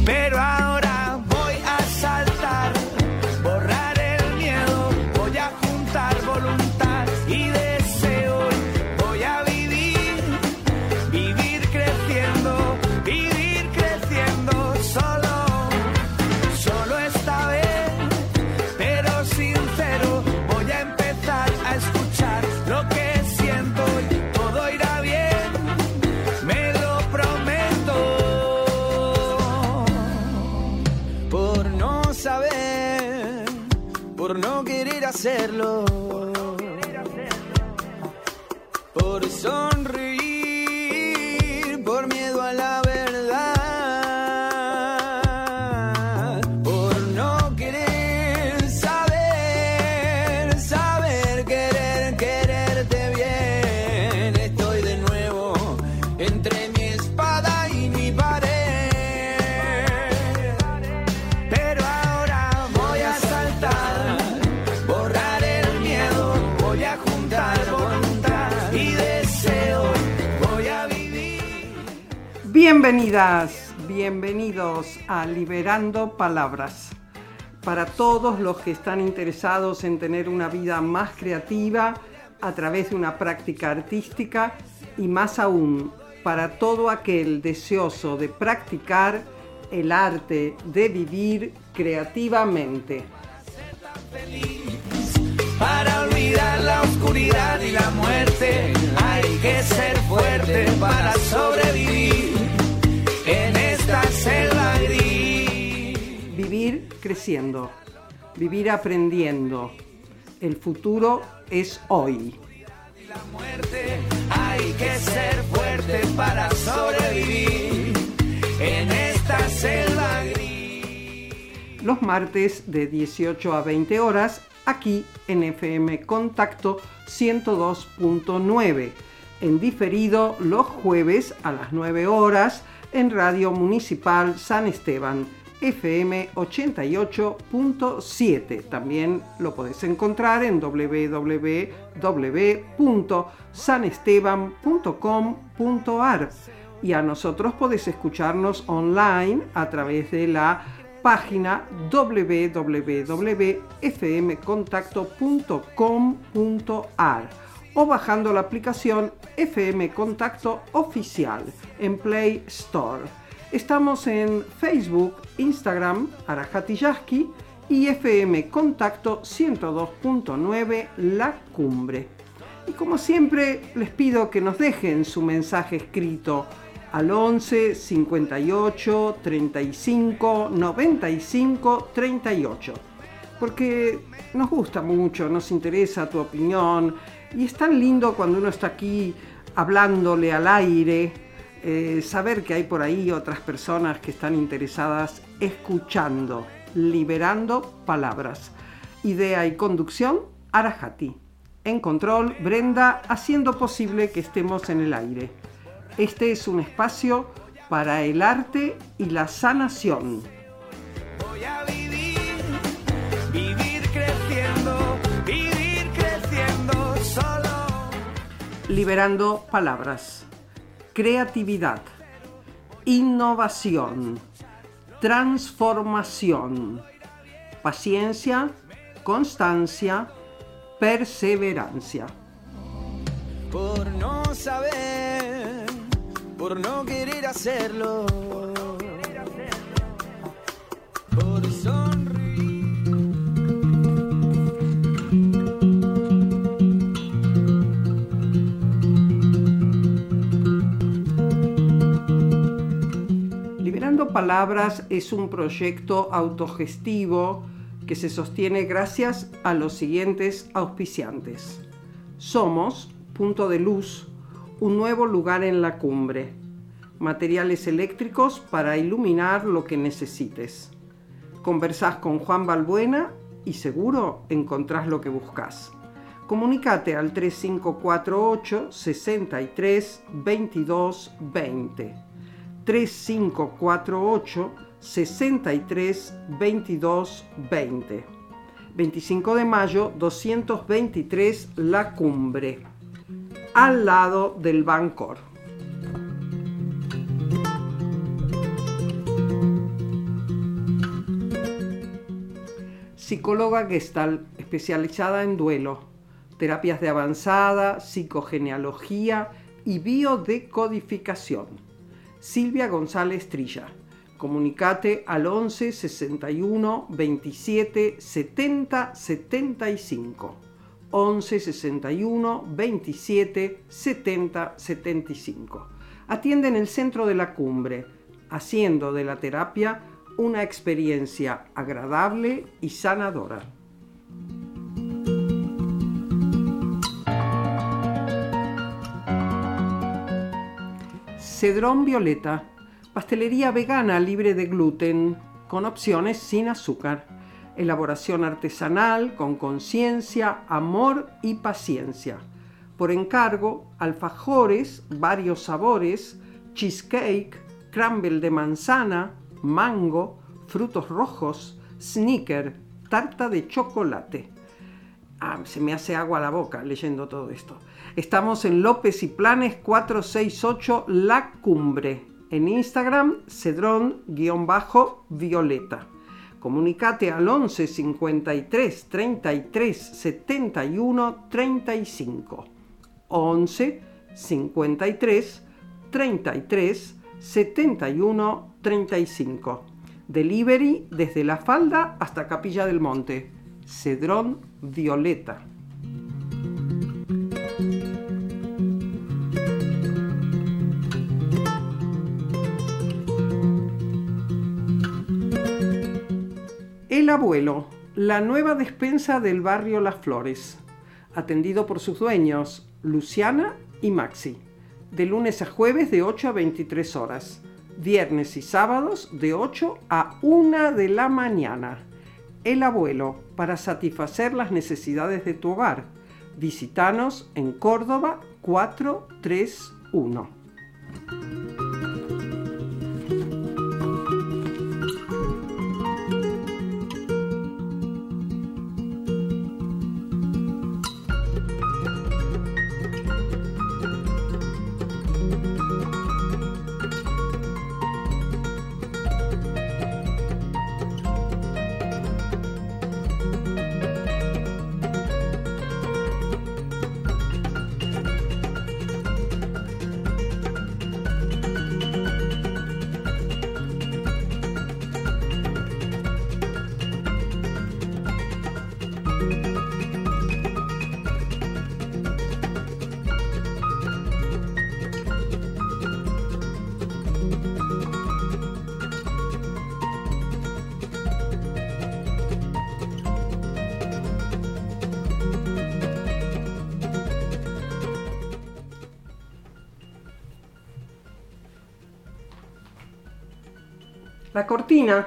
pero ahora voy a saltar, borrar el miedo, voy a juntar voluntad y deseo, voy a vivir, vivir creciendo solo esta vez, pero sincero, voy a empezar a escuchar lo que siento y todo irá bien, me lo prometo, por no saber, por no querer hacerlo, por sonreír, por miedo a la verdad, por no querer saber, quererte bien. Estoy de nuevo entre mi espada y mi pared, pero ahora voy a saltar, borrar el miedo, voy a juntar voluntad y deseo, voy a vivir. Bienvenidas, bienvenidos a Liberando Palabras. Para todos los que están interesados en tener una vida más creativa a través de una práctica artística y más aún para todo aquel deseoso de practicar el arte de vivir creativamente. Para olvidar la oscuridad y la muerte, hay que ser fuerte para sobrevivir en esta selva gris. Vivir creciendo, vivir aprendiendo. El futuro es hoy. La muerte, hay que ser fuerte para sobrevivir en esta selva gris. Los martes de 18 a 20 horas, aquí en FM Contacto 102.9. En diferido los jueves a las 9 horas en Radio Municipal San Esteban, FM 88.7. También lo podés encontrar en www.sanesteban.com.ar. Y a nosotros podés escucharnos online a través de la página www.fmcontacto.com.ar o bajando la aplicación FM Contacto Oficial en Play Store. Estamos en Facebook, Instagram, Arajati Yasky y FM Contacto 102.9 La Cumbre. Y como siempre les pido que nos dejen su mensaje escrito al 11 58 35 95 38, porque nos gusta mucho, nos interesa tu opinión y es tan lindo cuando uno está aquí hablándole al aire, saber que hay por ahí otras personas que están interesadas escuchando. Liberando Palabras. Idea y conducción, Arajati. En control, Brenda, haciendo posible que estemos en el aire. Este es un espacio para el arte y la sanación. Voy a vivir creciendo solo. Liberando Palabras. Creatividad, innovación, transformación, paciencia, constancia, perseverancia. Por no saber, por no querer hacerlo, por sonreír. Liberando Palabras es un proyecto autogestivo que se sostiene gracias a los siguientes auspiciantes. Somos Punto de Luz, un nuevo lugar en la cumbre. Materiales eléctricos para iluminar lo que necesites. Conversás con Juan Balbuena y seguro encontrás lo que buscas. Comunicate al 3548 63 22 20. 3548 63 22 20. 25 de mayo 223 La Cumbre, al lado del Bancor. psicóloga Gestalt especializada en duelo, terapias de avanzada, psicogenealogía y biodecodificación. Silvia González Trilla. Comunicate al 11 61 27 70 75. 11 61 27 70 75. Atiende en el centro de la Cumbre, haciendo de la terapia una experiencia agradable y sanadora. Cedrón Violeta, pastelería vegana libre de gluten, con opciones sin azúcar. Elaboración artesanal, con conciencia, amor y paciencia. Por encargo, alfajores, varios sabores, cheesecake, crumble de manzana, mango, frutos rojos, sneaker, tarta de chocolate. Se me hace agua la boca leyendo todo esto. Estamos en López y Planes 468 La Cumbre. En Instagram, cedrón_violeta. Comunicate al 11 53 33 71 35. 11 53 33 71 35. Delivery desde La Falda hasta Capilla del Monte. Cedrón Violeta. El Abuelo, la nueva despensa del barrio Las Flores. Atendido por sus dueños, Luciana y Maxi. De lunes a jueves de 8 a 23 horas. Viernes y sábados de 8 a 1 de la mañana. El Abuelo, para satisfacer las necesidades de tu hogar. Visítanos en Córdoba 431. La cortina.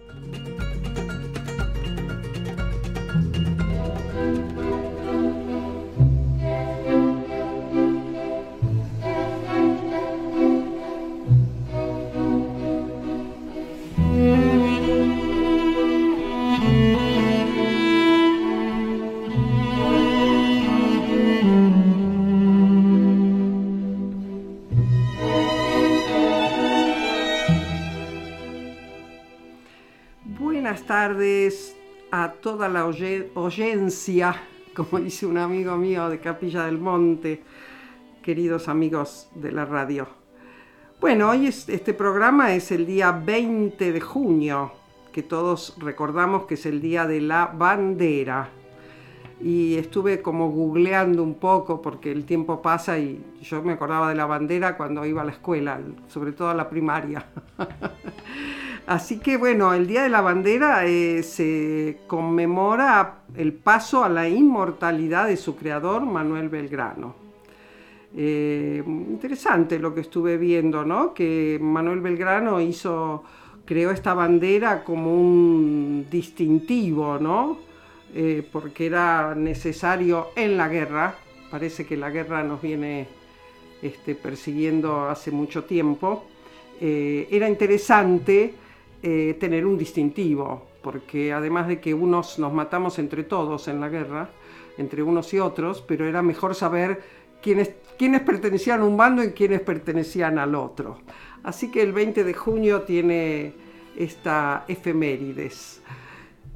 Buenas tardes a toda la oyencia, como dice un amigo mío de Capilla del Monte, queridos amigos de la radio. Bueno, hoy este programa es el día 20 de junio, que todos recordamos que es el Día de la Bandera. Y estuve como googleando un poco porque el tiempo pasa y yo me acordaba de la bandera cuando iba a la escuela, sobre todo a la primaria. Así que bueno, el Día de la Bandera se conmemora el paso a la inmortalidad de su creador, Manuel Belgrano. Interesante lo que estuve viendo, ¿no? Que Manuel Belgrano creó esta bandera como un distintivo, ¿no? Porque era necesario en la guerra. Parece que la guerra nos viene persiguiendo hace mucho tiempo. Era interesante tener un distintivo, porque además de que unos nos matamos entre todos en la guerra, entre unos y otros, pero era mejor saber quiénes pertenecían a un bando y quiénes pertenecían al otro. Así que el 20 de junio tiene esta efemérides.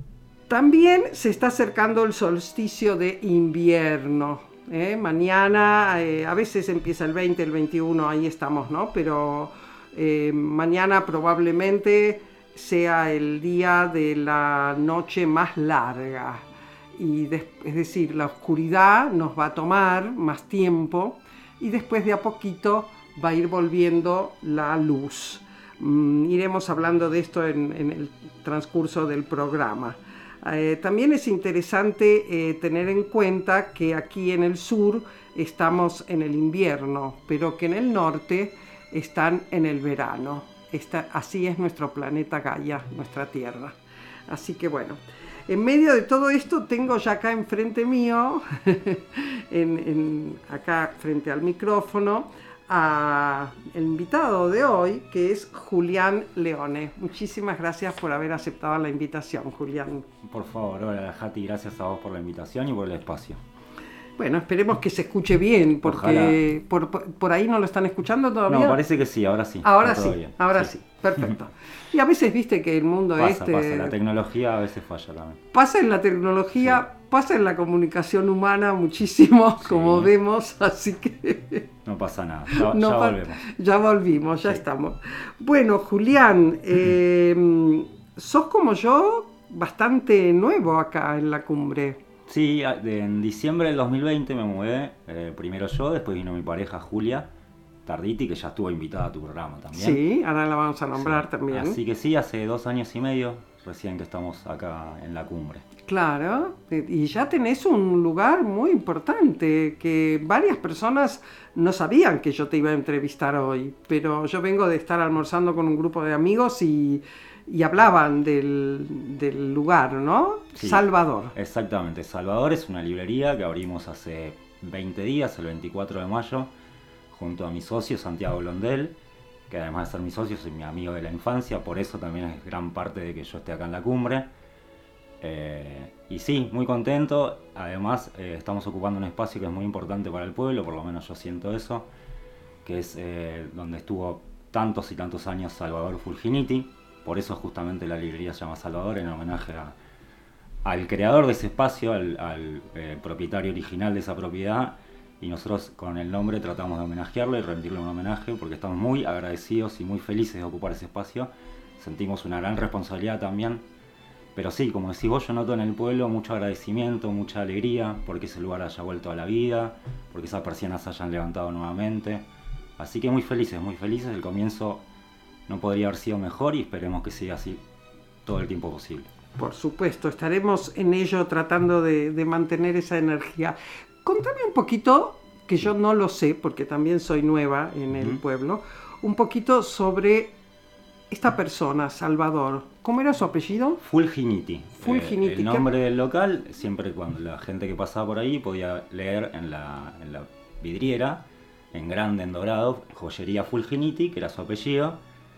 También se está acercando el solsticio de invierno. Mañana, a veces empieza el 20, el 21, ahí estamos, ¿no? Pero mañana probablemente sea el día de la noche más larga. Es decir, la oscuridad nos va a tomar más tiempo y después de a poquito va a ir volviendo la luz. Iremos hablando de esto en el transcurso del programa. También es interesante tener en cuenta que aquí en el sur estamos en el invierno, pero que en el norte están en el verano. Así es nuestro planeta Gaia, nuestra Tierra. Así que bueno, en medio de todo esto tengo ya acá enfrente mío, acá frente al micrófono, el invitado de hoy, que es Julián Leone. Muchísimas gracias por haber aceptado la invitación, Julián. Por favor, hola Jati, gracias a vos por la invitación y por el espacio. Bueno, esperemos que se escuche bien, porque por ahí no lo están escuchando todavía. No, parece que sí, ahora sí. Ahora sí, perfecto. Y a veces viste que el mundo pasa, la tecnología a veces falla también. Pasa en la tecnología, sí. Pasa en la comunicación humana muchísimo, sí. Como vemos, así que... No pasa nada, ya volvemos. Ya volvimos, ya estamos. Bueno, Julián, sos como yo bastante nuevo acá en la cumbre. Sí, en diciembre del 2020 me mudé, primero yo, después vino mi pareja Julia Tarditi, que ya estuvo invitada a tu programa también. Sí, ahora la vamos a nombrar también. Así que sí, hace 2 años y medio recién que estamos acá en la cumbre. Claro, y ya tenés un lugar muy importante, que varias personas no sabían que yo te iba a entrevistar hoy, pero yo vengo de estar almorzando con un grupo de amigos y hablaban del lugar, ¿no? Sí, Salvador. Exactamente, Salvador es una librería que abrimos hace 20 días, el 24 de mayo, junto a mi socio Santiago Blondel, que además de ser mi socio, es mi amigo de la infancia, por eso también es gran parte de que yo esté acá en la cumbre. Y sí, muy contento, además estamos ocupando un espacio que es muy importante para el pueblo, por lo menos yo siento eso, que es donde estuvo tantos y tantos años Salvador Fulginiti. Por eso justamente la librería se llama Salvador, en homenaje al creador de ese espacio, al propietario original de esa propiedad, y nosotros con el nombre tratamos de homenajearlo y rendirle un homenaje porque estamos muy agradecidos y muy felices de ocupar ese espacio. Sentimos una gran responsabilidad también, pero sí, como decís vos, yo noto en el pueblo mucho agradecimiento, mucha alegría porque ese lugar haya vuelto a la vida, porque esas persianas se hayan levantado nuevamente. Así que muy felices, el comienzo no podría haber sido mejor y esperemos que siga así todo el tiempo posible. Por supuesto, estaremos en ello tratando de mantener esa energía. Contame un poquito, que yo no lo sé porque también soy nueva en el pueblo, un poquito sobre esta persona, Salvador. ¿Cómo era su apellido? Fulginiti. Fulginiti. El nombre del local, siempre cuando la gente que pasaba por ahí podía leer en la vidriera, en grande, en dorado, joyería Fulginiti, que era su apellido.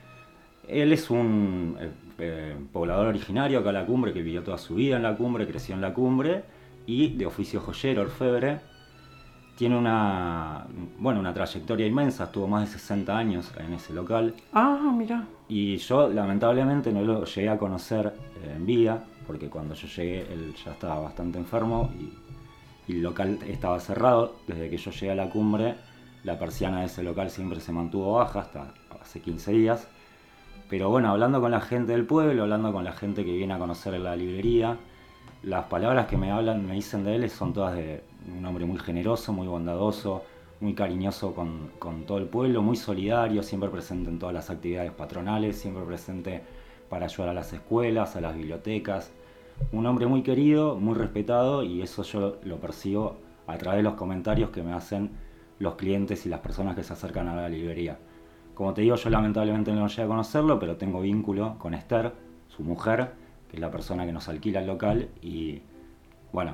Él es un poblador originario acá en la cumbre, que vivió toda su vida en la cumbre, creció en la cumbre, y de oficio joyero, orfebre. Tiene una trayectoria inmensa, estuvo más de 60 años en ese local. Ah, mira. Y yo lamentablemente no lo llegué a conocer en vida, porque cuando yo llegué él ya estaba bastante enfermo y el local estaba cerrado. Desde que yo llegué a la cumbre, la persiana de ese local siempre se mantuvo baja, hasta hace 15 días. Pero bueno, hablando con la gente del pueblo, hablando con la gente que viene a conocer la librería, las palabras que me dicen de él son todas de un hombre muy generoso, muy bondadoso, muy cariñoso con todo el pueblo, muy solidario, siempre presente en todas las actividades patronales, siempre presente para ayudar a las escuelas, a las bibliotecas. Un hombre muy querido, muy respetado, y eso yo lo percibo a través de los comentarios que me hacen los clientes y las personas que se acercan a la librería. Como te digo, yo lamentablemente no llegué a conocerlo, pero tengo vínculo con Esther, su mujer, que es la persona que nos alquila el local, y bueno,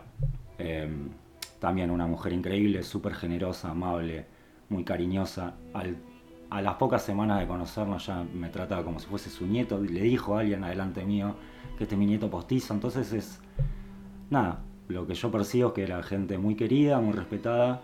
también una mujer increíble, súper generosa, amable, muy cariñosa. A las pocas semanas de conocernos ya me trataba como si fuese su nieto, le dijo a alguien adelante mío que este es mi nieto postizo. Entonces es, nada, lo que yo percibo es que era gente muy querida, muy respetada,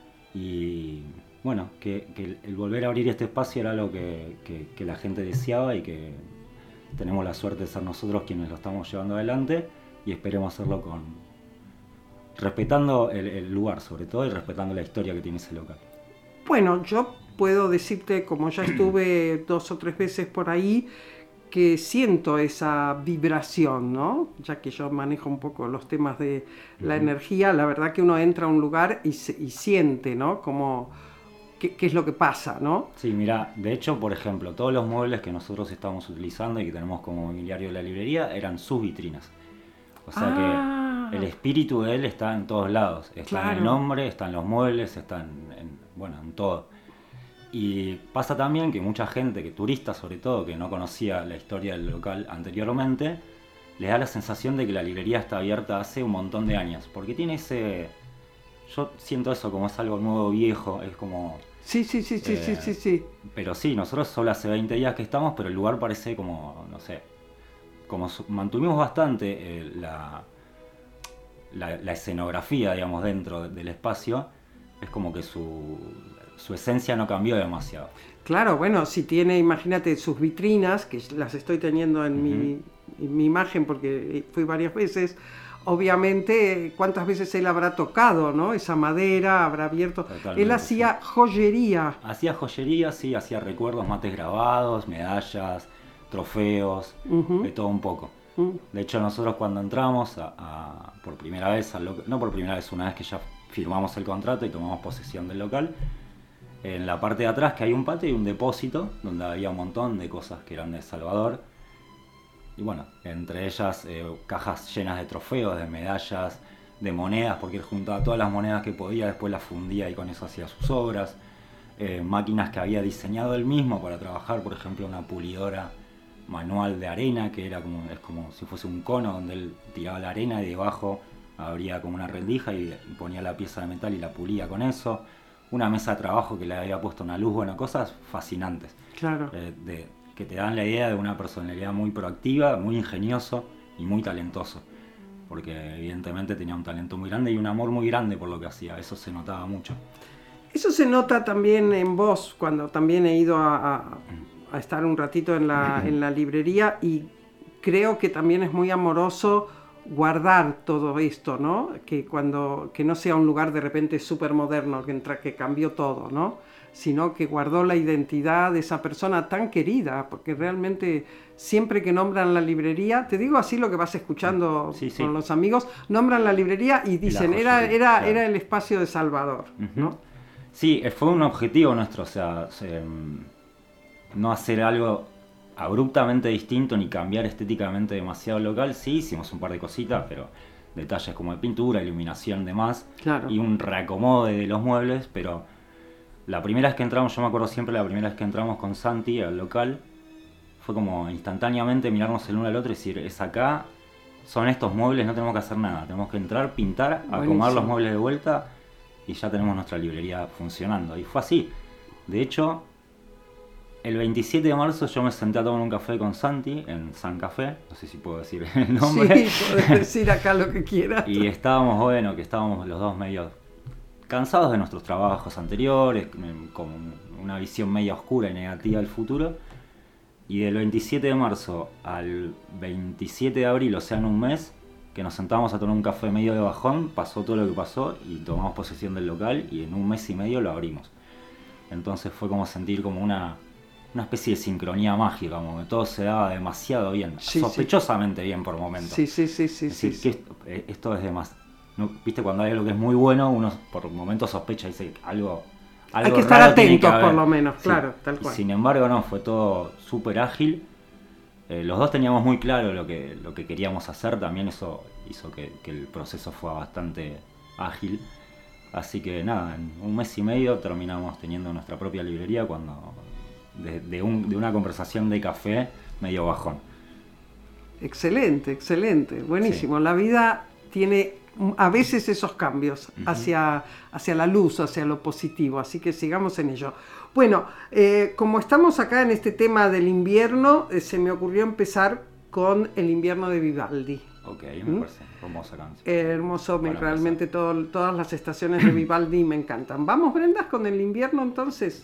y bueno, que el volver a abrir este espacio era algo que la gente deseaba y que tenemos la suerte de ser nosotros quienes lo estamos llevando adelante, y esperemos hacerlo respetando el lugar sobre todo y respetando la historia que tiene ese local. Bueno, yo puedo decirte, como ya estuve 2 o 3 veces por ahí, que siento esa vibración, ¿no? Ya que yo manejo un poco los temas de la energía, la verdad que uno entra a un lugar y siente, ¿no? Como qué es lo que pasa, ¿no? Sí, mira, de hecho, por ejemplo, todos los muebles que nosotros estamos utilizando y que tenemos como mobiliario de la librería eran sus vitrinas. O sea que el espíritu de él está en todos lados. Está en el nombre, está en los muebles, está en todo. Y pasa también que mucha gente, que turistas sobre todo, que no conocía la historia del local anteriormente, le da la sensación de que la librería está abierta hace un montón de años. Porque tiene ese... Yo siento eso como es algo nuevo, viejo, es como... Sí. Pero sí, nosotros solo hace 20 días que estamos, pero el lugar parece como, no sé, como mantuvimos bastante la escenografía, digamos, dentro del espacio, es como que su esencia no cambió demasiado. Claro, bueno, si tiene, imagínate, sus vitrinas, que las estoy teniendo en mi imagen porque fui varias veces, obviamente, ¿cuántas veces él habrá tocado, ¿no? Esa madera, habrá abierto. Totalmente, él hacía joyería. Hacía joyería, sí, hacía recuerdos, mates grabados, medallas, trofeos, de todo un poco. De hecho, nosotros cuando entramos por primera vez, no por primera vez, una vez que ya firmamos el contrato y tomamos posesión del local, en la parte de atrás que hay un patio y un depósito donde había un montón de cosas que eran de Salvador. Y bueno, entre ellas cajas llenas de trofeos, de medallas, de monedas, porque él juntaba todas las monedas que podía, después las fundía y con eso hacía sus obras. Máquinas que había diseñado él mismo para trabajar, por ejemplo, una pulidora manual de arena, que es como si fuese un cono donde él tiraba la arena y debajo abría como una rendija y ponía la pieza de metal y la pulía con eso. Una mesa de trabajo que le había puesto una luz, bueno, cosas fascinantes. Claro. Que te dan la idea de una personalidad muy proactiva, muy ingenioso y muy talentoso. Porque evidentemente tenía un talento muy grande y un amor muy grande por lo que hacía, eso se notaba mucho. Eso se nota también en vos, cuando también he ido a estar un ratito en la librería, y creo que también es muy amoroso guardar todo esto, ¿no? Que no sea un lugar de repente súper moderno, que cambió todo, ¿no? Sino que guardó la identidad de esa persona tan querida, porque realmente siempre que nombran la librería, te digo así lo que vas escuchando con los amigos, nombran la librería y dicen, era el espacio de Salvador, ¿no? Sí, fue un objetivo nuestro, o sea, no hacer algo abruptamente distinto ni cambiar estéticamente demasiado local. Sí, hicimos un par de cositas, pero detalles como de pintura, iluminación, demás, claro. Y un reacomodo de los muebles, pero la primera vez que entramos, yo me acuerdo siempre la primera vez que entramos con Santi al local, fue como instantáneamente mirarnos el uno al otro y decir, es acá, son estos muebles, no tenemos que hacer nada, tenemos que entrar, pintar, acomodar los muebles de vuelta y ya tenemos nuestra librería funcionando. Y fue así. De hecho, el 27 de marzo yo me senté a tomar un café con Santi en San Café, no sé si puedo decir el nombre. Sí, podés decir acá lo que quieras. Y estábamos los dos medio cansados de nuestros trabajos anteriores, con una visión media oscura y negativa del futuro. Y del 27 de marzo al 27 de abril, o sea en un mes, que nos sentamos a tomar un café medio de bajón, pasó todo lo que pasó y tomamos posesión del local y en un mes y medio lo abrimos. Entonces fue como sentir como una especie de sincronía mágica, como que todo se daba demasiado bien, sospechosamente bien por momentos. Sí. Que esto es demasiado. ¿No? Viste, cuando hay algo que es muy bueno, uno por momentos sospecha y dice algo hay que estar atentos por lo menos, claro, tal cual. Sin embargo, no, fue todo súper ágil. Los dos teníamos muy claro lo que queríamos hacer, también eso hizo que el proceso fue bastante ágil. Así que nada, en un mes y medio terminamos teniendo nuestra propia librería cuando de una conversación de café medio bajón. Excelente, buenísimo. Sí. La vida tiene a veces esos cambios hacia la luz, hacia lo positivo, así que sigamos en ello. Bueno, como estamos acá en este tema del invierno, se me ocurrió empezar con El invierno de Vivaldi. Ok, me parece hermosa canción. Hermoso, realmente todas las estaciones de Vivaldi me encantan. Vamos, Brenda, con El invierno entonces.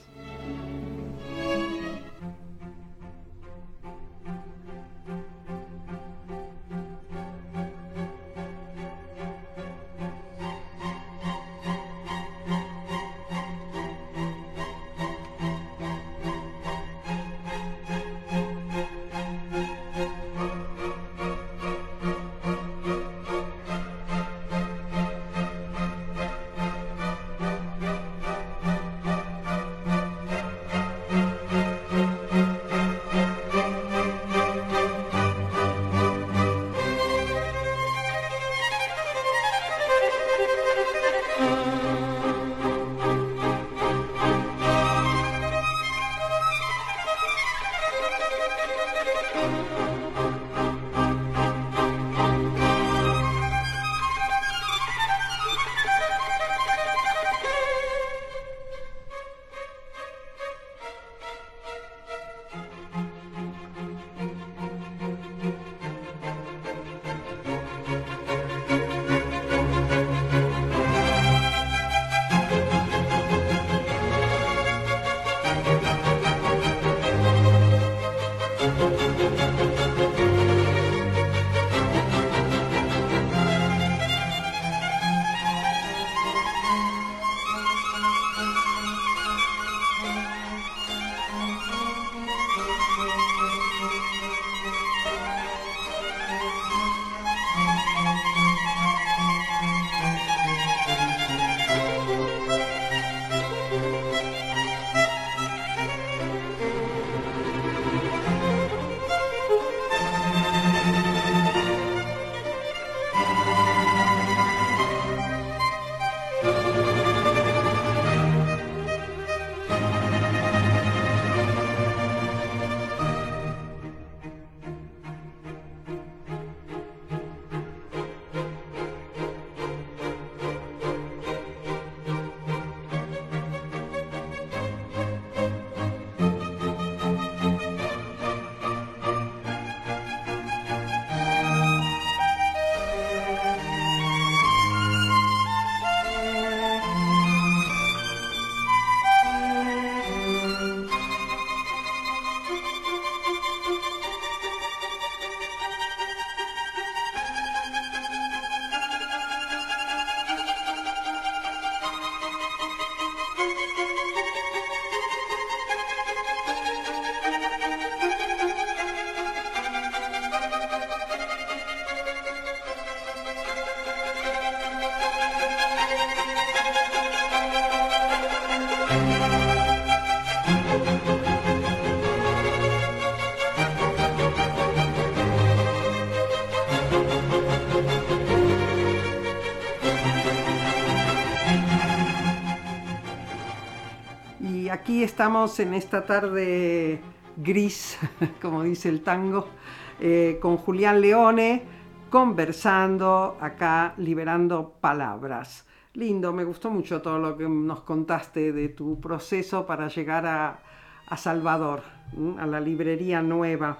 aquí estamos en esta tarde gris, como dice el tango, con Julián Leone, conversando acá, liberando palabras. Lindo, me gustó mucho todo lo que nos contaste de tu proceso para llegar a Salvador, a la librería nueva.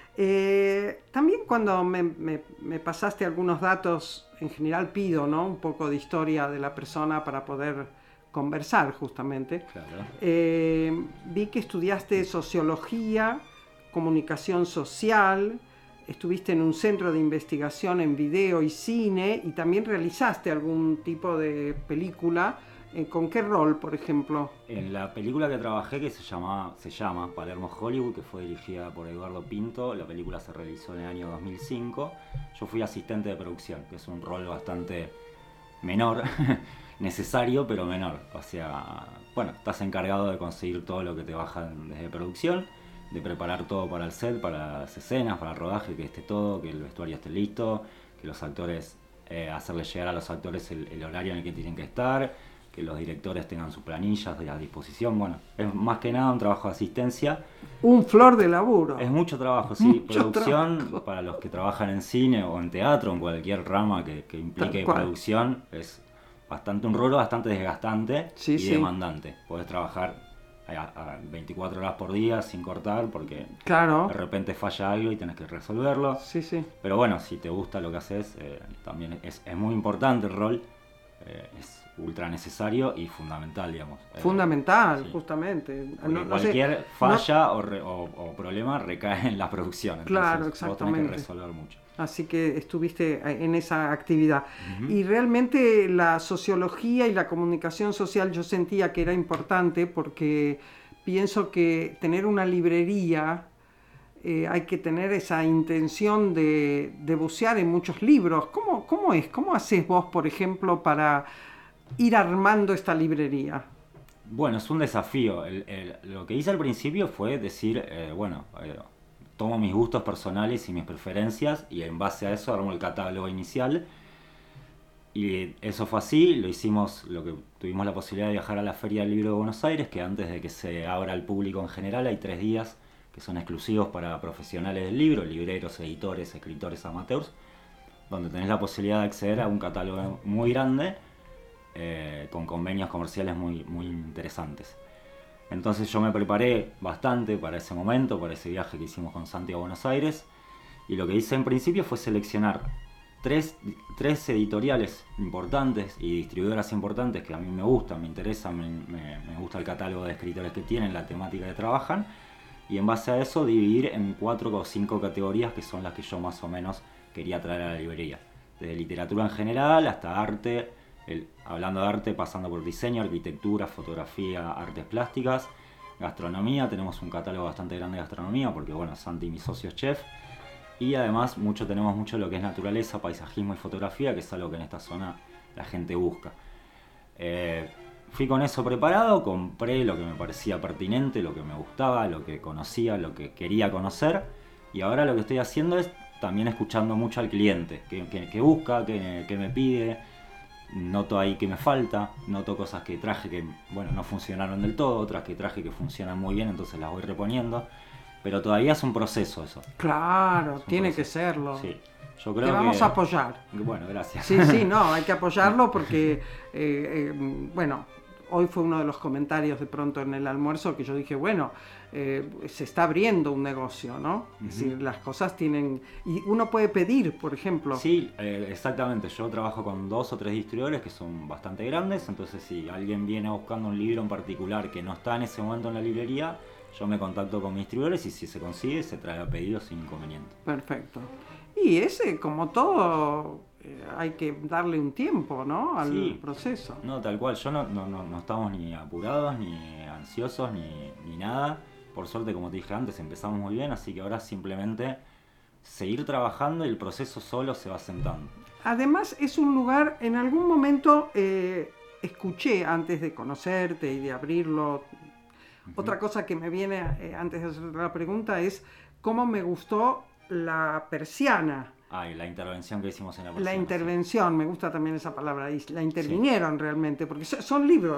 También cuando me pasaste algunos datos, en general pido, ¿no?, un poco de historia de la persona para poder conversar justamente. Claro. Vi que estudiaste sociología, comunicación social, estuviste en un centro de investigación en video y cine y también realizaste algún tipo de película. ¿Con qué rol, por ejemplo? En la película que trabajé, que se llama Palermo Hollywood, que fue dirigida por Eduardo Pinto, la película se realizó en el año 2005, yo fui asistente de producción, que es un rol bastante menor, necesario pero menor. O sea, bueno, estás encargado de conseguir todo lo que te bajan desde producción, de preparar todo para el set, para las escenas, para el rodaje, que esté todo, que el vestuario esté listo, que los actores, hacerles llegar a los actores el horario en el que tienen que estar, que los directores tengan sus planillas a disposición. Bueno, es más que nada un trabajo de asistencia. Un flor de laburo. Es mucho trabajo, sí. Mucho producción, trabajo. para los que trabajan en cine o en teatro, en cualquier rama que implique producción, es un rol bastante desgastante y demandante. Podés trabajar a 24 horas por día sin cortar porque claro, de repente falla algo y tenés que resolverlo. Sí. Pero bueno, si te gusta lo que haces, también es muy importante el rol. Es ultra necesario y fundamental, digamos. Fundamental, sí. Justamente. Cualquier falla o problema recae en la producción. Entonces, claro, exactamente. Vos tenés que resolver mucho. Así que estuviste en esa actividad. Uh-huh. Y realmente la sociología y la comunicación social yo sentía que era importante porque pienso que tener una librería, hay que tener esa intención de bucear en muchos libros. ¿Cómo es? ¿Cómo haces vos, por ejemplo, para ir armando esta librería? Bueno, es un desafío. Lo que hice al principio fue decir, tomo mis gustos personales y mis preferencias y en base a eso armo el catálogo inicial. Y eso fue así, lo hicimos, tuvimos la posibilidad de viajar a la Feria del Libro de Buenos Aires, que antes de que se abra al público en general hay 3 días que son exclusivos para profesionales del libro, libreros, editores, escritores, amateurs, donde tenés la posibilidad de acceder a un catálogo muy grande, con convenios comerciales muy, muy interesantes. Entonces yo me preparé bastante para ese momento, para ese viaje que hicimos con Santi a Buenos Aires, y lo que hice en principio fue seleccionar tres editoriales importantes y distribuidoras importantes que a mí me gustan, me interesan, me gusta el catálogo de escritores que tienen, la temática que trabajan, y en base a eso dividir en 4 o 5 categorías que son las que yo más o menos quería traer a la librería. Desde literatura en general hasta arte, hablando de arte pasando por diseño, arquitectura, fotografía, artes plásticas, gastronomía. Tenemos un catálogo bastante grande de gastronomía porque bueno, Santi, mi socio, es chef. Y además tenemos mucho lo que es naturaleza, paisajismo y fotografía, que es algo que en esta zona la gente busca. Fui con eso preparado, compré lo que me parecía pertinente, lo que me gustaba, lo que conocía, lo que quería conocer. Y ahora lo que estoy haciendo es también escuchando mucho al cliente, que busca, que me pide. Noto ahí que me falta, noto cosas que traje que no funcionaron del todo, otras que traje que funcionan muy bien, entonces las voy reponiendo. Pero todavía es un proceso eso. Claro, tiene que serlo. Sí. Yo creo Te vamos a apoyar. Bueno, gracias. Sí, no, hay que apoyarlo porque, hoy fue uno de los comentarios de pronto en el almuerzo que yo dije, se está abriendo un negocio, ¿no? Uh-huh. Es decir, las cosas tienen... Y uno puede pedir, por ejemplo. Sí, exactamente. Yo trabajo con 2 o 3 distribuidores que son bastante grandes, entonces si alguien viene buscando un libro en particular que no está en ese momento en la librería, yo me contacto con mis distribuidores y si se consigue, se trae a pedido sin inconveniente. Perfecto. Y ese, como todo, hay que darle un tiempo, ¿no? Al proceso. No, tal cual. Yo no estamos ni apurados, ni ansiosos, ni nada. Por suerte, como te dije antes, empezamos muy bien, así que ahora simplemente seguir trabajando y el proceso solo se va sentando. Además, es un lugar, en algún momento escuché antes de conocerte y de abrirlo. Uh-huh. Otra cosa que me viene antes de hacer la pregunta es cómo me gustó la persiana. Y la intervención que hicimos en la persiana. La intervención, sí. Me gusta también esa palabra. La intervinieron realmente, porque son libros.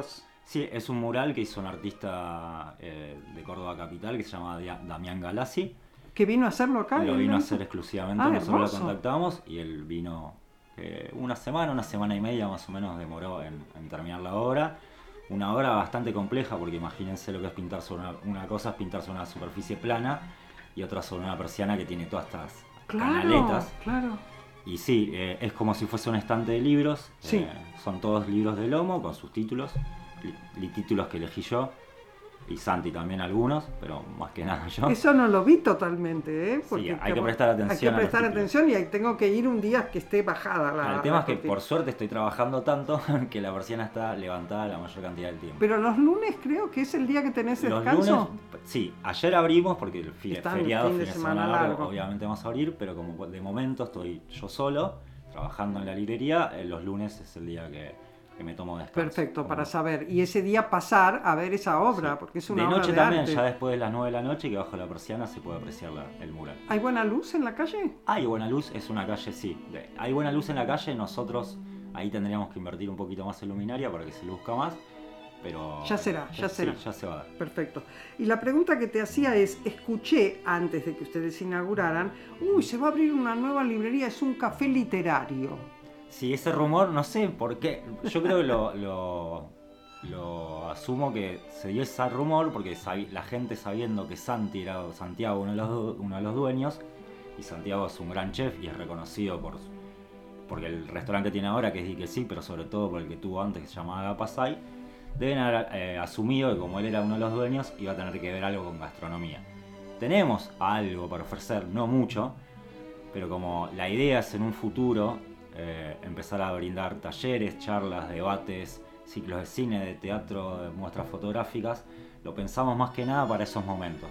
Sí, es un mural que hizo un artista de Córdoba Capital que se llama Damián Galassi. ¿Que vino a hacerlo acá? Lo vino a hacer exclusivamente, nosotros hermoso. lo contactamos y él vino una semana y media más o menos demoró en terminar la obra. Una obra bastante compleja porque imagínense lo que es pintar sobre una cosa es pintar sobre una superficie plana y otra sobre una persiana que tiene todas estas canaletas. Claro. Y sí, es como si fuese un estante de libros. Sí. Son todos libros de lomo con sus títulos. Títulos que elegí yo. Y Santi también algunos, pero más que nada yo. Eso no lo vi totalmente, ¿eh? Porque sí, hay que prestar atención. Hay que prestar atención y ahí tengo que ir un día que esté bajada la... El tema es que por suerte estoy trabajando tanto que la persiana está levantada la mayor cantidad del tiempo. Pero los lunes creo que es el día que tenés descanso. Los lunes, sí, ayer abrimos porque el feriado, fin de semana largo, largo, obviamente vamos a abrir, pero como de momento estoy yo solo, trabajando en la librería, los lunes es el día que me tomo descanso. Perfecto, para saber. Y ese día pasar a ver esa obra, sí, porque es una obra de arte. De noche también, ya después de las 9 de la noche, que bajo la persiana se puede apreciar el mural. ¿Hay buena luz en la calle? Hay buena luz, es una calle, sí. Hay buena luz en la calle, nosotros ahí tendríamos que invertir un poquito más en luminaria para que se luzca más, pero... Ya será. Sí, ya se va a dar. Perfecto. Y la pregunta que te hacía es, escuché antes de que ustedes inauguraran, se va a abrir una nueva librería, es un café literario. Sí, ese rumor, no sé por qué. Yo creo que lo asumo que se dio ese rumor porque la gente sabiendo que Santiago uno de los dueños, y Santiago es un gran chef y es reconocido porque el restaurante que tiene ahora, que es Di que sí, pero sobre todo por el que tuvo antes, que se llamaba Agapasay, deben haber asumido que como él era uno de los dueños, iba a tener que ver algo con gastronomía. Tenemos algo para ofrecer, no mucho, pero como la idea es en un futuro... empezar a brindar talleres, charlas, debates, ciclos de cine, de teatro, de muestras fotográficas. Lo pensamos más que nada para esos momentos.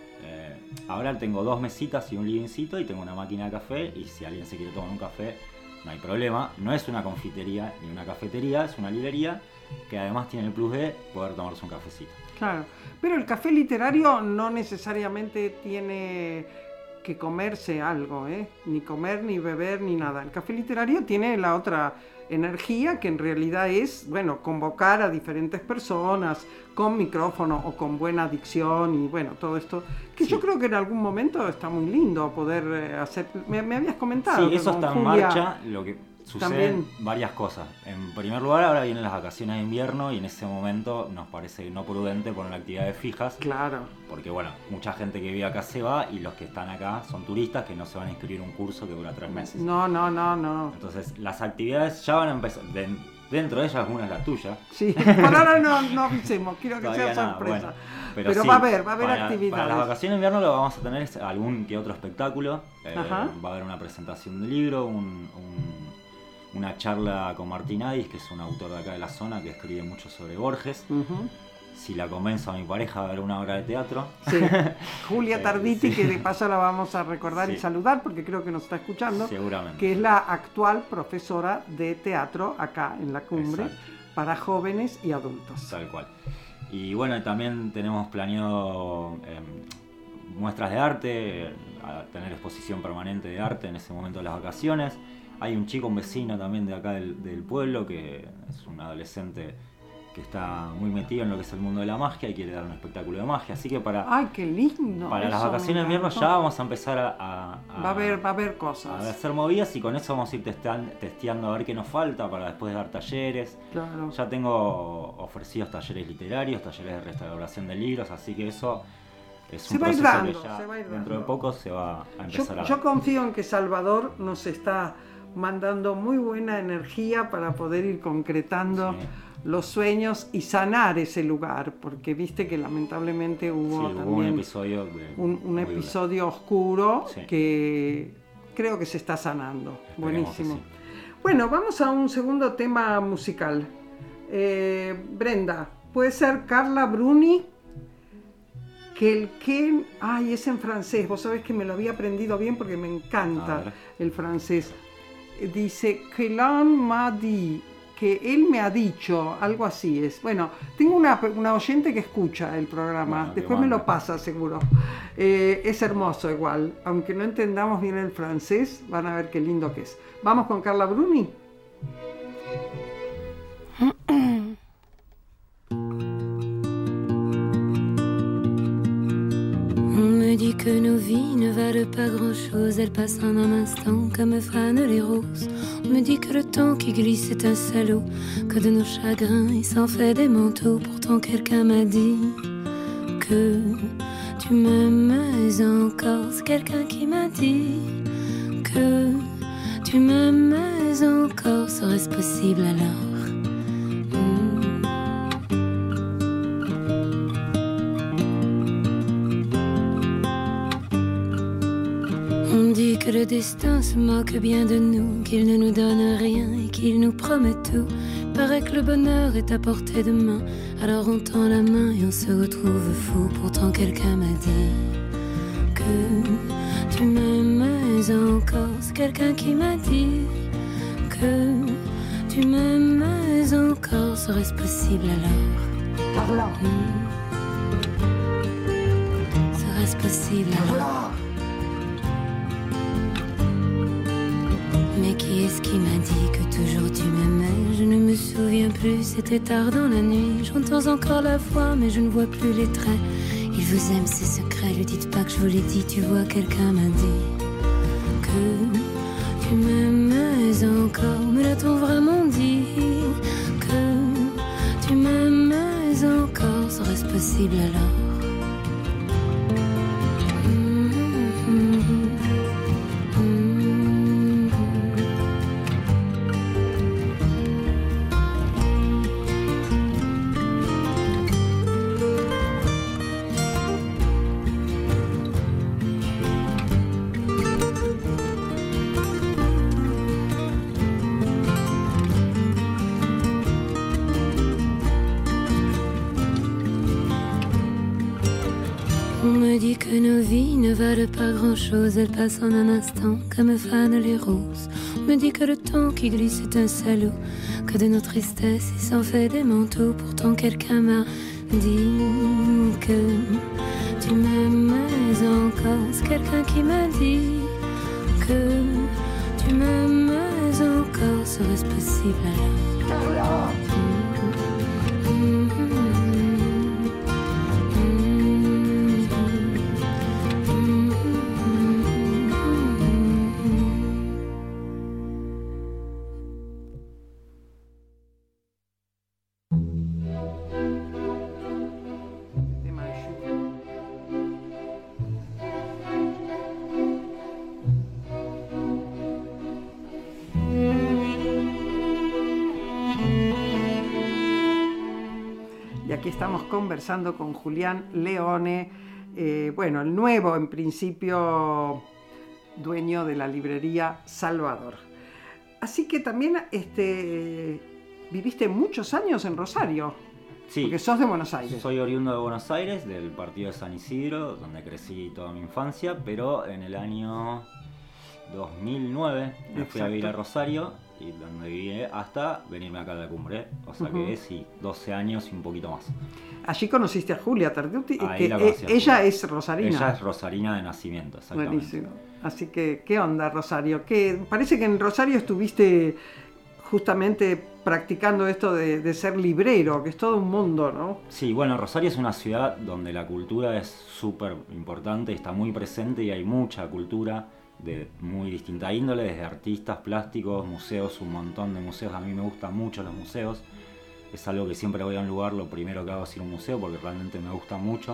Ahora tengo 2 mesitas y un livingcito y tengo una máquina de café y si alguien se quiere tomar un café no hay problema. No es una confitería ni una cafetería, es una librería que además tiene el plus de poder tomarse un cafecito. Claro, pero el café literario no necesariamente tiene... que comerse algo, ni comer, ni beber, ni nada. El café literario tiene la otra energía que en realidad es, convocar a diferentes personas con micrófono o con buena dicción y todo esto, que sí. Yo creo que en algún momento está muy lindo poder hacer, me habías comentado. Sí, eso está en marcha, lo que suceden varias cosas. En primer lugar, ahora vienen las vacaciones de invierno y en ese momento nos parece no prudente poner actividades fijas. Claro. Porque mucha gente que vive acá se va y los que están acá son turistas que no se van a inscribir en un curso que dura 3 meses. No. Entonces, las actividades ya van a empezar. Dentro de ellas, alguna es la tuya. Sí, por ahora no avisemos, quiero que sea sorpresa. Pero sí, va a haber actividades. Para las vacaciones de invierno lo que vamos a tener es algún que otro espectáculo. Va a haber una presentación de libro, una charla con Martín Adis, que es un autor de acá de la zona que escribe mucho sobre Borges. Si la convenzo a mi pareja, va a haber una obra de teatro. Sí. Julia Tarditi, sí. Que de paso la vamos a recordar y saludar porque creo que nos está escuchando. Seguramente. Que es la actual profesora de teatro acá en la Cumbre. Exacto. Para jóvenes y adultos. Tal cual. Y también tenemos planeado muestras de arte, tener exposición permanente de arte en ese momento de las vacaciones. Hay un chico, un vecino también de acá del pueblo, que es un adolescente que está muy metido en lo que es el mundo de la magia y quiere dar un espectáculo de magia. Así que ¡ay, qué lindo! Para las vacaciones de invierno ya vamos a empezar va a haber cosas. A hacer movidas y con eso vamos a ir testeando a ver qué nos falta para después dar talleres. Claro. Ya tengo ofrecidos talleres literarios, talleres de restauración de libros, así que eso... Es un proceso que ya dentro de poco se va a empezar a dar. Yo confío en que Salvador nos está mandando muy buena energía para poder ir concretando los sueños y sanar ese lugar, porque viste que lamentablemente hubo también un episodio oscuro que creo que se está sanando. Esperemos. Buenísimo. Sí. Bueno, vamos a un segundo tema musical. Brenda, puede ser Carla Bruni, es en francés, vos sabés que me lo había aprendido bien porque me encanta el francés. Dice que l'on m'a dit, que él me ha dicho, algo así es. Bueno, tengo una oyente que escucha el programa, después me lo pasa seguro. Es hermoso igual, aunque no entendamos bien el francés, van a ver qué lindo que es. ¿Vamos con Carla Bruni? pas grand-chose, elle passe en un instant comme fanent les roses. On me dit que le temps qui glisse est un salaud, que de nos chagrins il s'en fait des manteaux. Pourtant quelqu'un m'a dit que tu m'aimes encore. C'est quelqu'un qui m'a dit que tu m'aimes encore. Serait-ce possible alors? On dit que le destin se moque bien de nous, qu'il ne nous donne rien et qu'il nous promet tout. Paraît que le bonheur est à portée de main, alors on tend la main et on se retrouve fou. Pourtant quelqu'un m'a dit que tu m'aimes encore. C'est quelqu'un qui m'a dit que tu m'aimes encore. Serait-ce possible alors? Serait-ce possible alors? Mais qui est-ce qui m'a dit que toujours tu m'aimais? Je ne me souviens plus, c'était tard dans la nuit. J'entends encore la voix, mais je ne vois plus les traits. Il vous aime, ses secrets, lui dites pas que je vous l'ai dit. Tu vois, quelqu'un m'a dit que tu m'aimes encore. Me l'a-t-on vraiment dit que tu m'aimes encore? Serait-ce possible alors? Que nos vies ne valent pas grand-chose, elles passent en un instant comme fanent les roses. On me dit que le temps qui glisse est un salaud, que de nos tristesses il s'en fait des manteaux. Pourtant quelqu'un m'a dit que tu m'aimes encore. C'est quelqu'un qui m'a dit que tu m'aimes encore. Serait-ce possible alors? Aquí estamos conversando con Julián Leone, bueno, el nuevo, en principio, dueño de la librería Salvador. Así que también viviste muchos años en Rosario. Sí. Porque sos de Buenos Aires. Soy oriundo de Buenos Aires, del partido de San Isidro, donde crecí toda mi infancia, pero en el año 2009 me fui a vivir a Rosario, y donde viví hasta venirme acá a la cumbre, o sea que sí, 12 años y un poquito más. Allí conociste a Julia Tarduti, que ella es rosarina. Ella es rosarina de nacimiento, exactamente. Buenísimo. Así que, ¿qué onda, Rosario? Parece que en Rosario estuviste justamente practicando esto de ser librero, que es todo un mundo, ¿no? Sí, bueno, Rosario es una ciudad donde la cultura es súper importante, está muy presente y hay mucha cultura de muy distinta índole, desde artistas, plásticos, museos, un montón de museos. A mí me gustan mucho los museos, es algo que siempre voy a un lugar, lo primero que hago es ir a un museo porque realmente me gusta mucho.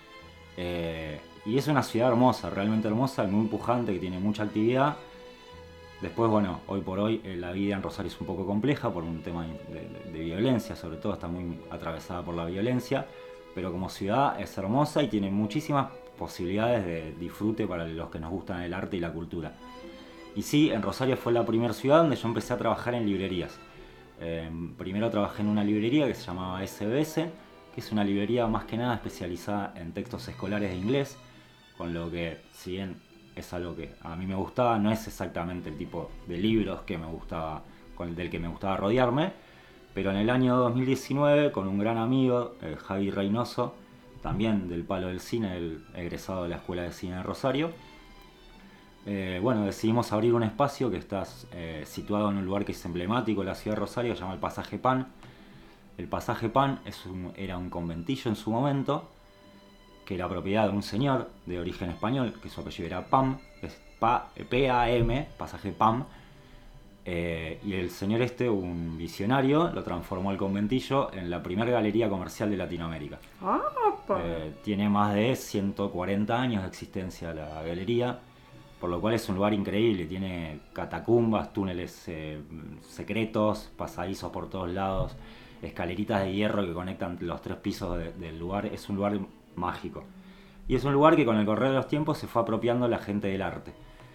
Y es una ciudad hermosa, realmente hermosa, muy pujante, que tiene mucha actividad. Después, bueno, hoy por hoy la vida en Rosario es un poco compleja por un tema de violencia, sobre todo está muy atravesada por la violencia, pero como ciudad es hermosa y tiene muchísimas posibilidades de disfrute para los que nos gustan el arte y la cultura. Y sí, en Rosario fue la primera ciudad donde yo empecé a trabajar en librerías. Primero trabajé en una librería que se llamaba SBS, que es una librería más que nada especializada en textos escolares de inglés, con lo que, si bien es algo que a mí me gustaba, no es exactamente el tipo de libros que me gustaba, del que me gustaba rodearme, pero en el año 2019, con un gran amigo, Javi Reynoso, también del palo del cine, el egresado de la Escuela de Cine de Rosario, bueno, decidimos abrir un espacio que está situado en un lugar que es emblemático de la ciudad de Rosario, que se llama el Pasaje Pan. El Pasaje Pan era un conventillo en su momento, que era propiedad de un señor de origen español, que su apellido era Pam, es P-A-M, pasaje Pam. Y el señor un visionario, lo transformó el conventillo en la primera galería comercial de Latinoamérica. Tiene más de 140 años de existencia la galería, por lo cual es un lugar increíble. Tiene catacumbas, túneles secretos, pasadizos por todos lados, escaleritas de hierro que conectan los 3 pisos del lugar. Es un lugar mágico. Y es un lugar que con el correr de los tiempos se fue apropiando la gente del arte.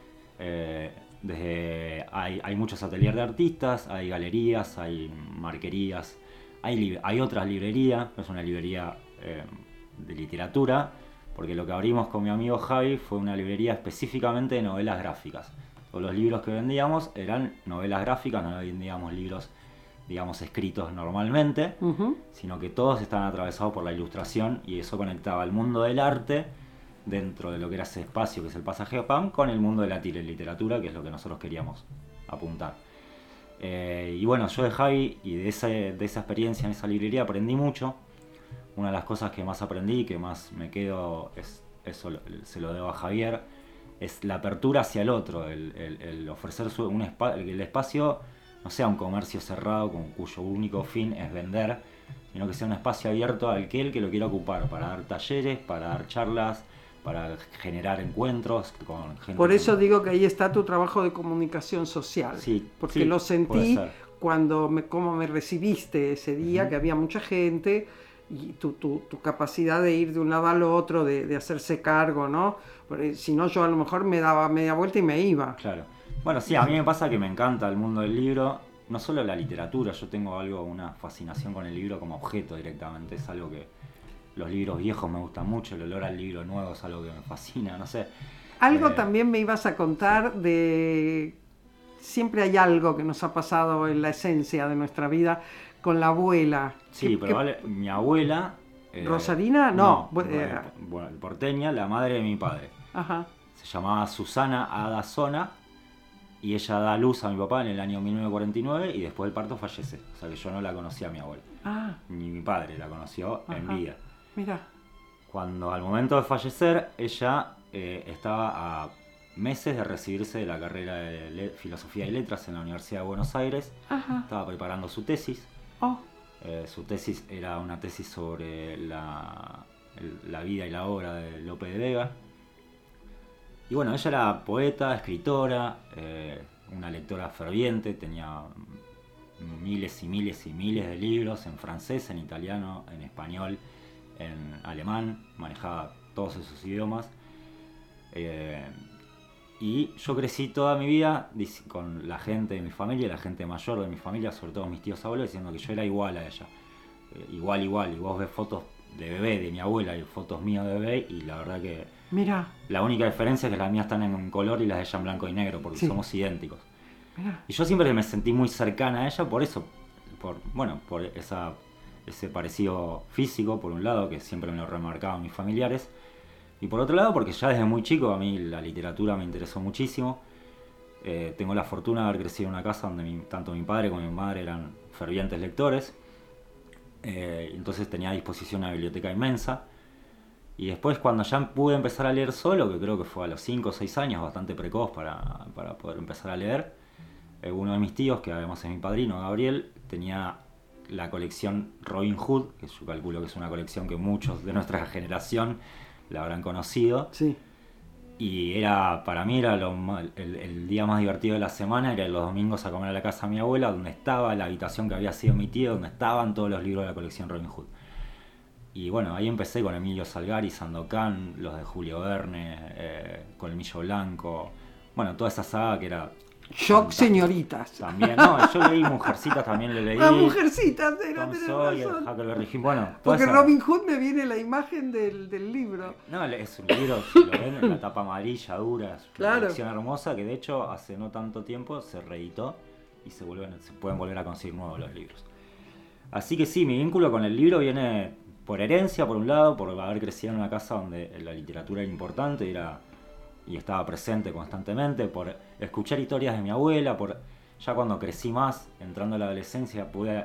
Hay muchos ateliers de artistas, hay galerías, hay marquerías, hay otras librerías, es una librería de literatura, porque lo que abrimos con mi amigo Javi fue una librería específicamente de novelas gráficas. Todos los libros que vendíamos eran novelas gráficas, no vendíamos libros, digamos, escritos normalmente, sino que todos estaban atravesados por la ilustración, y eso conectaba el mundo del arte dentro de lo que era ese espacio que es el pasaje de Pam con el mundo de la literatura, que es lo que nosotros queríamos apuntar. Y bueno, yo de Javi y de esa experiencia en esa librería aprendí mucho. Una de las cosas que más aprendí, que más me quedo, eso se lo debo a Javier, es la apertura hacia el otro, el ofrecer el espacio no sea un comercio cerrado cuyo único fin es vender, sino que sea un espacio abierto al que lo quiera ocupar, para dar talleres, para dar charlas, para generar encuentros con gente. Por eso digo que ahí está tu trabajo de comunicación social. Sí, porque lo sentí como me recibiste ese día, que había mucha gente, y tu capacidad de ir de un lado al otro, de hacerse cargo, ¿no? Porque si no, yo a lo mejor me daba media vuelta y me iba. Claro. Bueno, sí, a mí me pasa que me encanta el mundo del libro, no solo la literatura. Yo tengo una fascinación con el libro como objeto directamente. Es algo que los libros viejos me gustan mucho, el olor al libro nuevo es algo que me fascina, no sé. Algo también me ibas a contar de... Siempre hay algo que nos ha pasado en la esencia de nuestra vida con la abuela. Sí, pero mi abuela... ¿Rosarina? No, porteña, la madre de mi padre. Ajá. Se llamaba Susana Adazona y ella da luz a mi papá en el año 1949 y después del parto fallece. O sea que yo no la conocía a mi abuela. Ni mi padre la conoció en vida. Mira. Cuando al momento de fallecer, ella estaba a meses de recibirse de la carrera de Filosofía y Letras en la Universidad de Buenos Aires. Ajá. Estaba preparando su tesis. Su tesis era una tesis sobre la vida y la obra de Lope de Vega. Y bueno, ella era poeta, escritora, una lectora ferviente, tenía miles y miles y miles de libros en francés, en italiano, en español, en alemán, manejaba todos esos idiomas. Y yo crecí toda mi vida con la gente de mi familia, la gente mayor de mi familia, sobre todo mis tíos abuelos, diciendo que yo era igual a ella. Igual. Y vos ves fotos de bebé de mi abuela y fotos mías de bebé, y la verdad que... Mira. La única diferencia es que las mías están en un color y las de ella en blanco y negro, porque somos idénticos. Mirá. Y yo siempre me sentí muy cercana a ella por eso, por ese parecido físico, por un lado, que siempre me lo remarcaban mis familiares, y por otro lado porque ya desde muy chico a mí la literatura me interesó muchísimo. Tengo la fortuna de haber crecido en una casa donde tanto mi padre como mi madre eran fervientes lectores, entonces tenía a disposición una biblioteca inmensa. Y después, cuando ya pude empezar a leer solo, que creo que fue a los 5 o 6 años, bastante precoz para poder empezar a leer, uno de mis tíos, que además es mi padrino, Gabriel, tenía la colección Robin Hood, que yo calculo que es una colección que muchos de nuestra generación la habrán conocido. Sí. Y para mí era el día más divertido de la semana, era los domingos a comer a la casa de mi abuela, donde estaba la habitación que había sido mi tío, donde estaban todos los libros de la colección Robin Hood. Y bueno, ahí empecé con Emilio Salgari, Sandokan, los de Julio Verne, Colmillo Blanco, bueno, toda esa saga que era... Shock, señoritas. También, no, yo leí Mujercitas, también le leí. Mujercitas, Tom Sawyer, Huckleberry Finn, bueno. Porque Robin Hood me viene la imagen del libro. No, es un libro, si lo ven, en la tapa amarilla, dura, es una colección hermosa que de hecho hace no tanto tiempo se reeditó y se pueden volver a conseguir nuevos los libros. Así que sí, mi vínculo con el libro viene por herencia, por un lado, por haber crecido en una casa donde la literatura era importante y estaba presente constantemente, por escuchar historias de mi abuela, ya cuando crecí más, entrando a la adolescencia, pude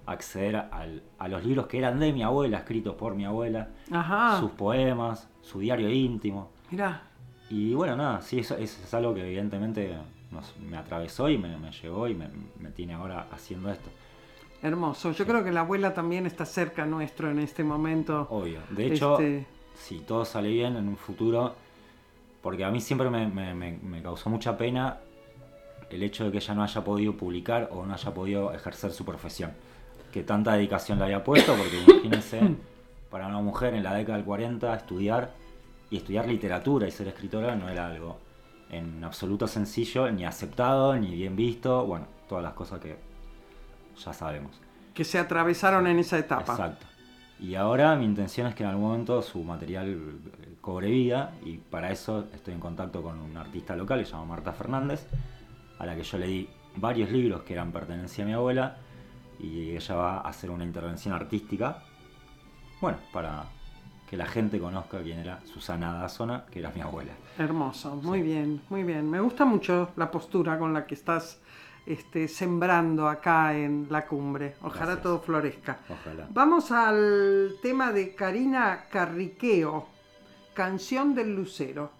acceder a los libros que eran de mi abuela, escritos por mi abuela, sus poemas, su diario íntimo. Mirá. Y bueno, nada, sí, eso es algo que evidentemente me atravesó y me llegó y me tiene ahora haciendo esto. Hermoso. Yo creo que la abuela también está cerca nuestro en este momento. Obvio. De hecho, si todo sale bien en un futuro, porque a mí siempre me causó mucha pena el hecho de que ella no haya podido publicar o no haya podido ejercer su profesión. Que tanta dedicación le había puesto, porque imagínense, para una mujer en la década del 40 estudiar literatura y ser escritora no era algo en absoluto sencillo, ni aceptado, ni bien visto, bueno, todas las cosas que ya sabemos. Que se atravesaron en esa etapa. Exacto. Y ahora mi intención es que en algún momento su material cobre vida, y para eso estoy en contacto con una artista local que se llama Marta Fernández, a la que yo le di varios libros que eran pertenencia a mi abuela, y ella va a hacer una intervención artística, bueno, para que la gente conozca quién era Susana Dazona, que era mi abuela. Hermoso, muy bien, muy bien. Me gusta mucho la postura con la que estás sembrando acá en la cumbre. Ojalá Gracias. todo florezca. Ojalá. Vamos al tema de Karina Carriqueo, Canción del Lucero.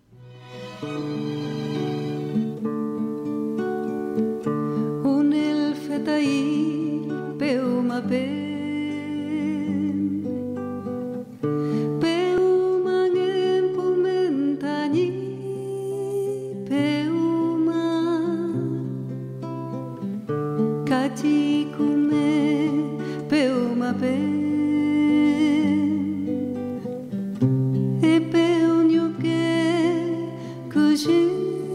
Un elfetaí peuma peuman en pumentañi peuma cachikume peuma e peunio que cuji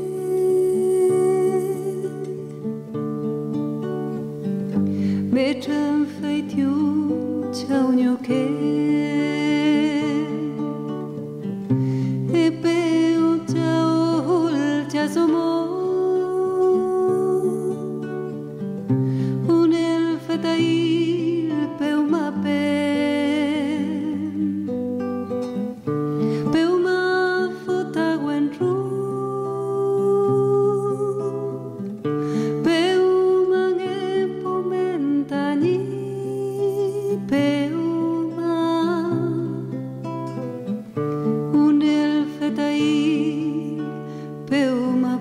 me transfeitiu tchaunio que e peu tchaul tchasomo un elfetail peuma peuma fotaguenru peuma e pomentani peuma un elfetail peuma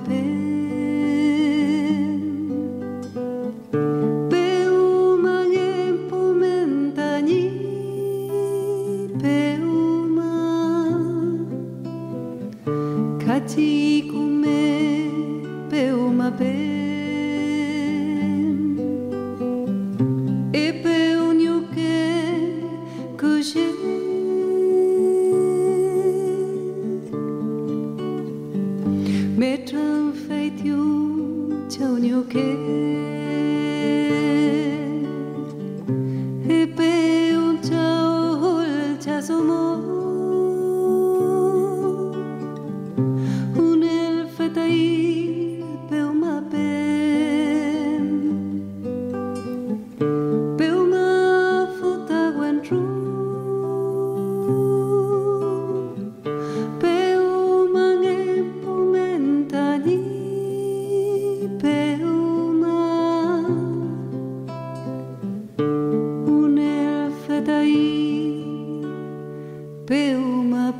peuma e pomentani peuma cachikume peuma e peunio que cuxe me transfeitiu tchaunio que e peu tchaul tchasomo un elfetail peuma peuma fotaguenru peuma e pomentani peuma un elfetail peuma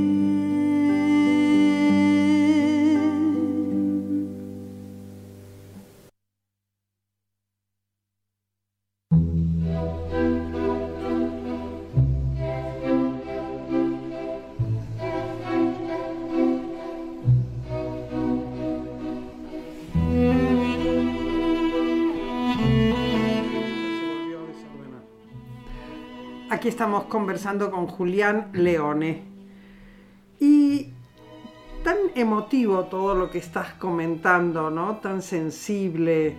Aquí estamos conversando con Julián Leone. Y tan emotivo todo lo que estás comentando, ¿no? Tan sensible.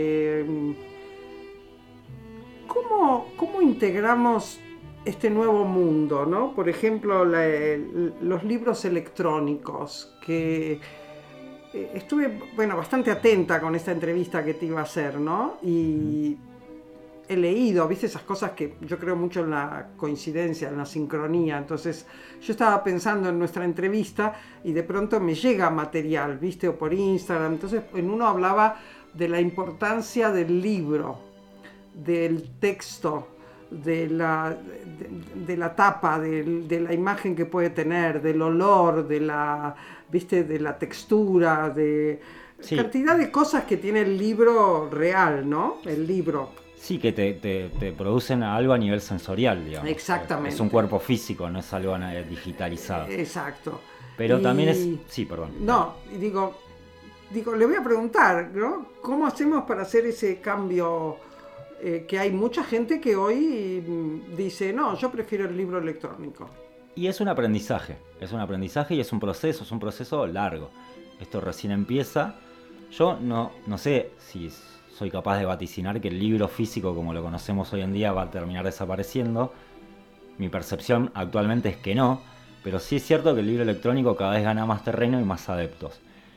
¿Cómo integramos este nuevo mundo, ¿no? Por ejemplo, los libros electrónicos, que estuve, bastante atenta con esta entrevista que te iba a hacer, ¿no? Y he leído, ¿viste? Esas cosas que yo creo mucho en la coincidencia, en la sincronía. Entonces, yo estaba pensando en nuestra entrevista y de pronto me llega material, ¿viste? O por Instagram. Entonces, en uno hablaba de la importancia del libro, del texto, de la tapa, de la imagen que puede tener, del olor, de la textura, de cantidad de cosas que tiene el libro real, ¿no? El libro. Sí, que te producen algo a nivel sensorial, digamos. Exactamente. Es un cuerpo físico, no es algo digitalizado. Exacto. Pero también es... Sí, perdón. No, y digo, le voy a preguntar, ¿no? ¿Cómo hacemos para hacer ese cambio? Que hay mucha gente que hoy dice, no, yo prefiero el libro electrónico. Y es un aprendizaje y es un proceso largo. Esto recién empieza. Yo no sé si soy capaz de vaticinar que el libro físico como lo conocemos hoy en día va a terminar desapareciendo. Mi percepción actualmente es que no, pero sí es cierto que el libro electrónico cada vez gana más terreno y más adeptos.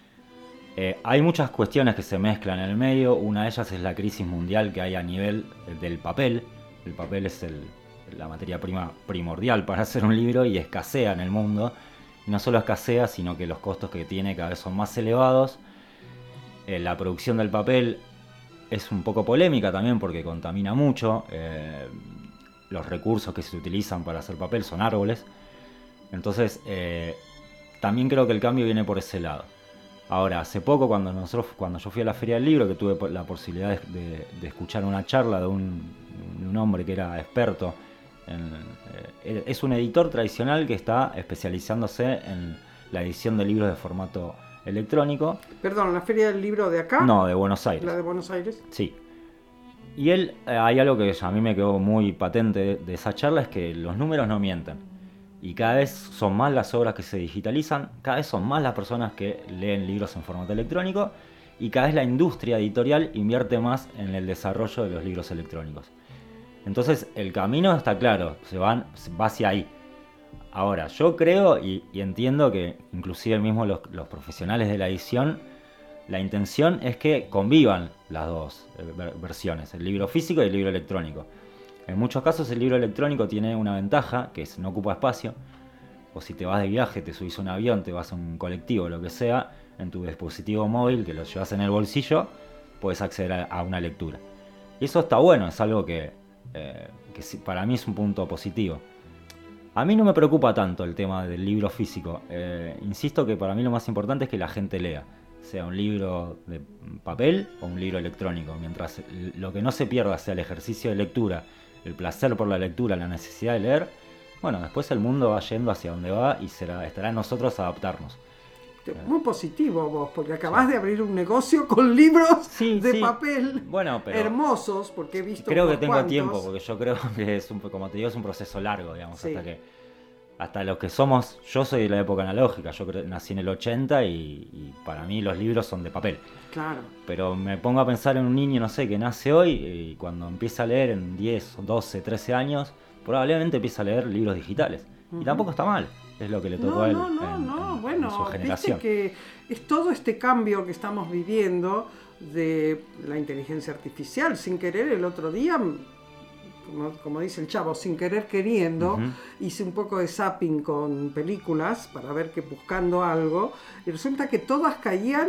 Hay muchas cuestiones que se mezclan en el medio. Una de ellas es la crisis mundial que hay a nivel del papel. El papel es la materia prima primordial para hacer un libro y escasea en el mundo. Y no solo escasea, sino que los costos que tiene cada vez son más elevados. La producción del papel es un poco polémica también porque contamina mucho. Los recursos que se utilizan para hacer papel son árboles. Entonces, también creo que el cambio viene por ese lado. Ahora, hace poco cuando yo fui a la Feria del Libro, que tuve la posibilidad de escuchar una charla de un hombre que era experto, es un editor tradicional que está especializándose en la edición de libros de formato electrónico. Perdón, ¿la Feria del Libro de acá? No, de Buenos Aires. ¿La de Buenos Aires? Sí. Y hay algo que a mí me quedó muy patente de esa charla, es que los números no mienten. Y cada vez son más las obras que se digitalizan, cada vez son más las personas que leen libros en formato electrónico y cada vez la industria editorial invierte más en el desarrollo de los libros electrónicos. Entonces el camino está claro, va hacia ahí. Ahora, yo creo y entiendo que inclusive mismo los profesionales de la edición, la intención es que convivan las dos versiones, el libro físico y el libro electrónico. En muchos casos el libro electrónico tiene una ventaja, que es no ocupa espacio. O si te vas de viaje, te subís a un avión, te vas a un colectivo, lo que sea, en tu dispositivo móvil, que lo llevas en el bolsillo, puedes acceder a una lectura. Y eso está bueno, es algo que para mí es un punto positivo. A mí no me preocupa tanto el tema del libro físico. Insisto que para mí lo más importante es que la gente lea, sea un libro de papel o un libro electrónico. Mientras lo que no se pierda sea el ejercicio de lectura, el placer por la lectura, la necesidad de leer, bueno, después el mundo va yendo hacia donde va y estará en nosotros adaptarnos. Muy positivo vos, porque acabás de abrir un negocio con libros de papel, bueno, pero hermosos, porque he visto creo que tengo tiempo, porque yo creo que como te digo, es un proceso largo, digamos, hasta los que somos, yo soy de la época analógica, yo nací en el 80 y para mí los libros son de papel. Claro. Pero me pongo a pensar en un niño, no sé, que nace hoy y cuando empieza a leer en 10, 12, 13 años, probablemente empieza a leer libros digitales. Y tampoco está mal, es lo que le tocó a él en su generación. Viste que es todo este cambio que estamos viviendo de la inteligencia artificial. Sin querer, el otro día, como dice el chavo, sin querer queriendo, hice un poco de zapping con películas para ver que buscando algo, y resulta que todas caían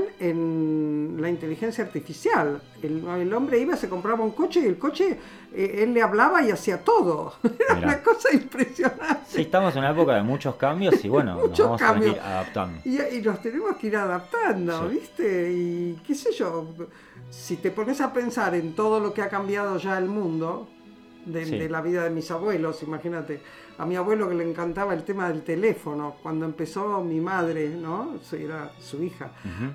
en la inteligencia artificial. El hombre iba, se compraba un coche y el coche, él le hablaba y hacía todo. Era una cosa impresionante. Sí, estamos en una época de muchos cambios y bueno, nos vamos a ir adaptando. Y nos tenemos que ir adaptando, ¿viste? Y qué sé yo, si te pones a pensar en todo lo que ha cambiado ya el mundo, de la vida de mis abuelos, imagínate, a mi abuelo que le encantaba el tema del teléfono, cuando empezó mi madre, ¿no? Era su hija,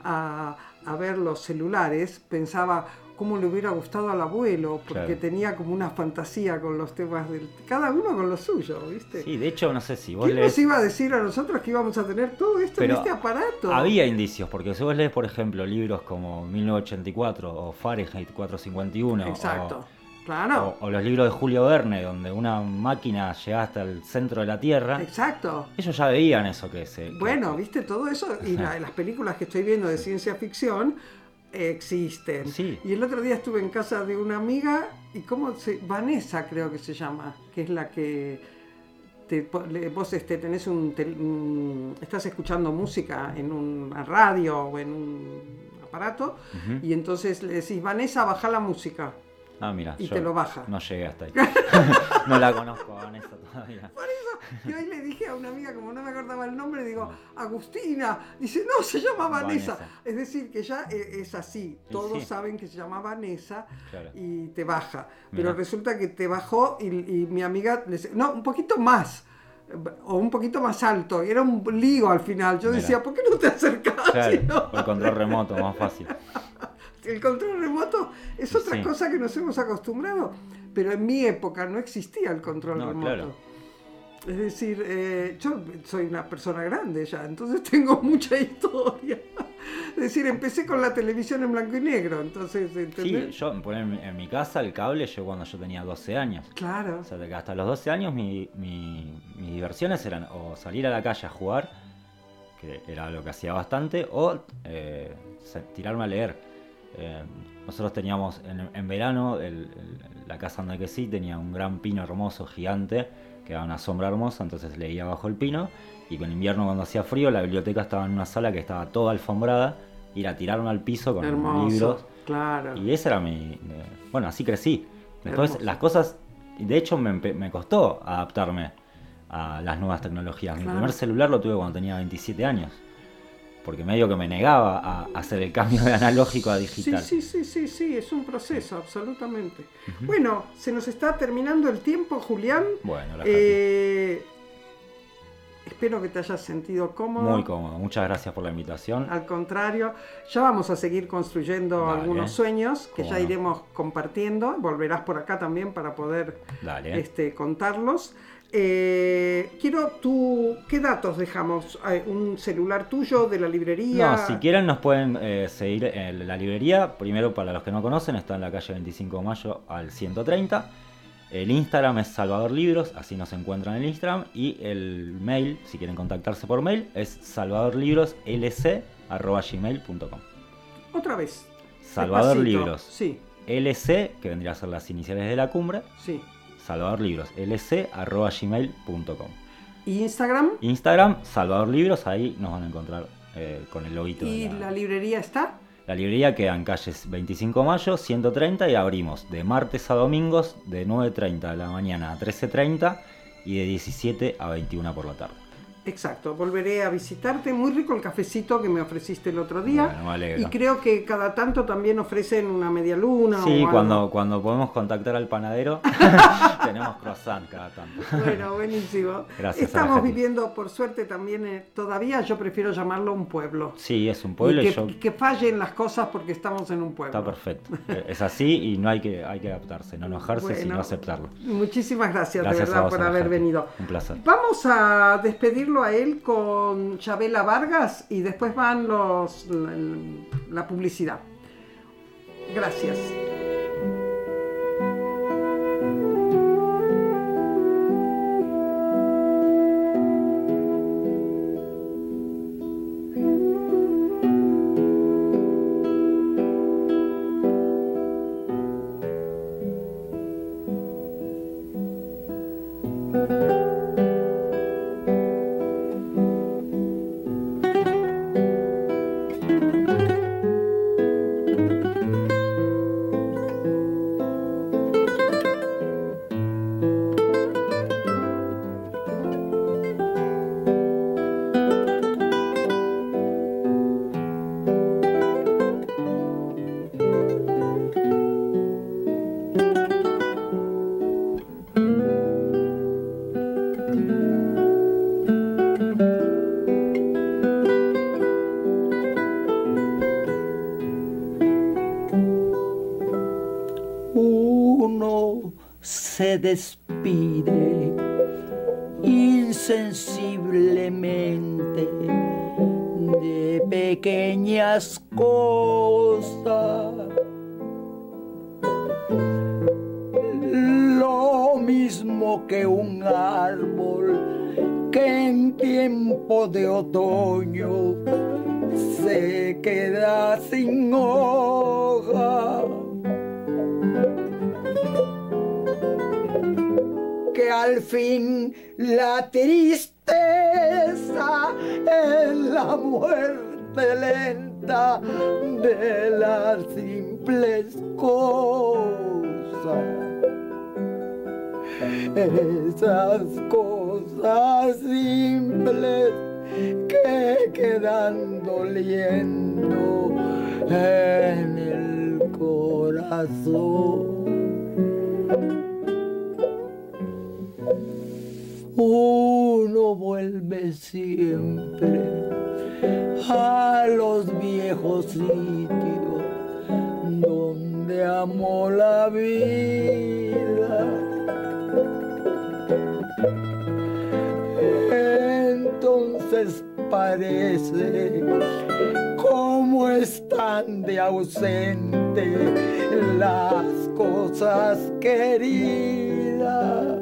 a ver los celulares, pensaba cómo le hubiera gustado al abuelo, porque tenía como una fantasía con los temas cada uno con lo suyo, ¿viste? Sí, de hecho, no sé si vos ¿Quién nos iba a decir a nosotros que íbamos a tener todo esto en este aparato? Había indicios, porque si vos lees, por ejemplo, libros como 1984 o Fahrenheit 451, exacto. Claro. O los libros de Julio Verne, donde una máquina llega hasta el centro de la Tierra. Exacto. Ellos ya veían eso Bueno, viste, todo eso, y las películas que estoy viendo de ciencia ficción existen. Sí. Y el otro día estuve en casa de una amiga, y Vanessa creo que se llama, que es la que vos tenés estás escuchando música en una radio o en un aparato, y entonces le decís, Vanessa, bajá la música. Ah, mira, y yo te lo baja. no llegué hasta ahí. No la conozco a Vanessa todavía. Por eso, yo ahí le dije a una amiga, como no me acordaba el nombre, digo, Agustina. Dice, no, se llama Vanessa. Es decir, que ya es así. Todos sí. saben que se llama Vanessa, Claro. y te baja. Mirá. Pero resulta que te bajó y mi amiga, le dice, no, un poquito más. O un poquito más alto. Y era un lío al final. Yo Mirá. decía, ¿por qué no te acercás? Claro, No. por el control remoto, más fácil. El control remoto es otra Sí. cosa que nos hemos acostumbrado, pero en mi época no existía el control No, remoto. claro. Es decir, yo soy una persona grande ya, entonces tengo mucha historia. Es decir, empecé con la televisión en blanco y negro, entonces, Sí, ¿entendés? yo en mi casa el cable llegó cuando yo tenía 12 años. Claro, O sea, que hasta los 12 años mis diversiones eran o salir a la calle a jugar, que era lo que hacía bastante, o tirarme a leer. Nosotros teníamos en verano, la casa donde crecí tenía un gran pino hermoso, gigante, que daba una sombra hermosa, entonces leía bajo el pino. Y con invierno, cuando hacía frío, la biblioteca estaba en una sala que estaba toda alfombrada, ir a tirarme al piso con hermoso, libros. claro. Y ese era bueno, así crecí. Después Hermoso. las cosas, de hecho me costó adaptarme a las nuevas tecnologías. Mi Claro. primer celular lo tuve cuando tenía 27 años. Porque medio que me negaba a hacer el cambio de analógico a digital. Sí, es un proceso, absolutamente. Bueno, se nos está terminando el tiempo, Julián. Bueno, la Espero que te hayas sentido cómodo. muy cómodo. Muchas gracias por la invitación. Al contrario, ya vamos a seguir construyendo Dale. algunos sueños que Cómo ya no. iremos compartiendo. Volverás por acá también para poder Dale. contarlos. ¿Qué datos dejamos? ¿Un celular tuyo de la librería? No, si quieren nos pueden seguir en la librería. Primero, para los que no conocen, está en la calle 25 de Mayo al 130. El Instagram es Salvador Libros, así nos encuentran en el Instagram. Y el mail, si quieren contactarse por mail, es salvadorlibroslc@gmail.com. Otra vez. Salvador Despacito. Libros Sí, LC, que vendría a ser las iniciales de la cumbre. sí. Salvador Libros LC@gmail.com. ¿Y Instagram? Instagram, Salvador Libros, ahí nos van a encontrar con el loguito. ¿Y la librería está? La librería queda en calles 25 de Mayo, 130 y abrimos de martes a domingos de 9:30 de la mañana a 13:30 y de 17 a 21 por la tarde. Exacto, volveré a visitarte. Muy rico el cafecito que me ofreciste el otro día. Bueno, me alegro. Y creo que cada tanto también ofrecen una media luna. Sí, o algo. cuando podemos contactar al panadero, tenemos croissant cada tanto. Bueno, buenísimo. Gracias, Estamos Araceli. viviendo, por suerte, también todavía, yo prefiero llamarlo un pueblo. Sí, es un pueblo y y, que, y que fallen las cosas porque estamos en un pueblo. está perfecto. Es así y no hay que adaptarse, no enojarse, Bueno, sino aceptarlo. Muchísimas gracias, Gracias de a verdad, vos, por haber Araceli. venido. Un placer. Vamos a despedirlo a él con Chabela Vargas y después van la publicidad. Gracias. Uno se despide insensiblemente de pequeñas cosas. Lo mismo que un árbol que en tiempo de otoño se queda sin hoja. Que al fin la tristeza es la muerte lenta de las simples cosas. Esas cosas simples que quedan doliendo en el corazón. Uno vuelve siempre a los viejos sitios donde amó la vida. Entonces parece como están de ausente las cosas queridas.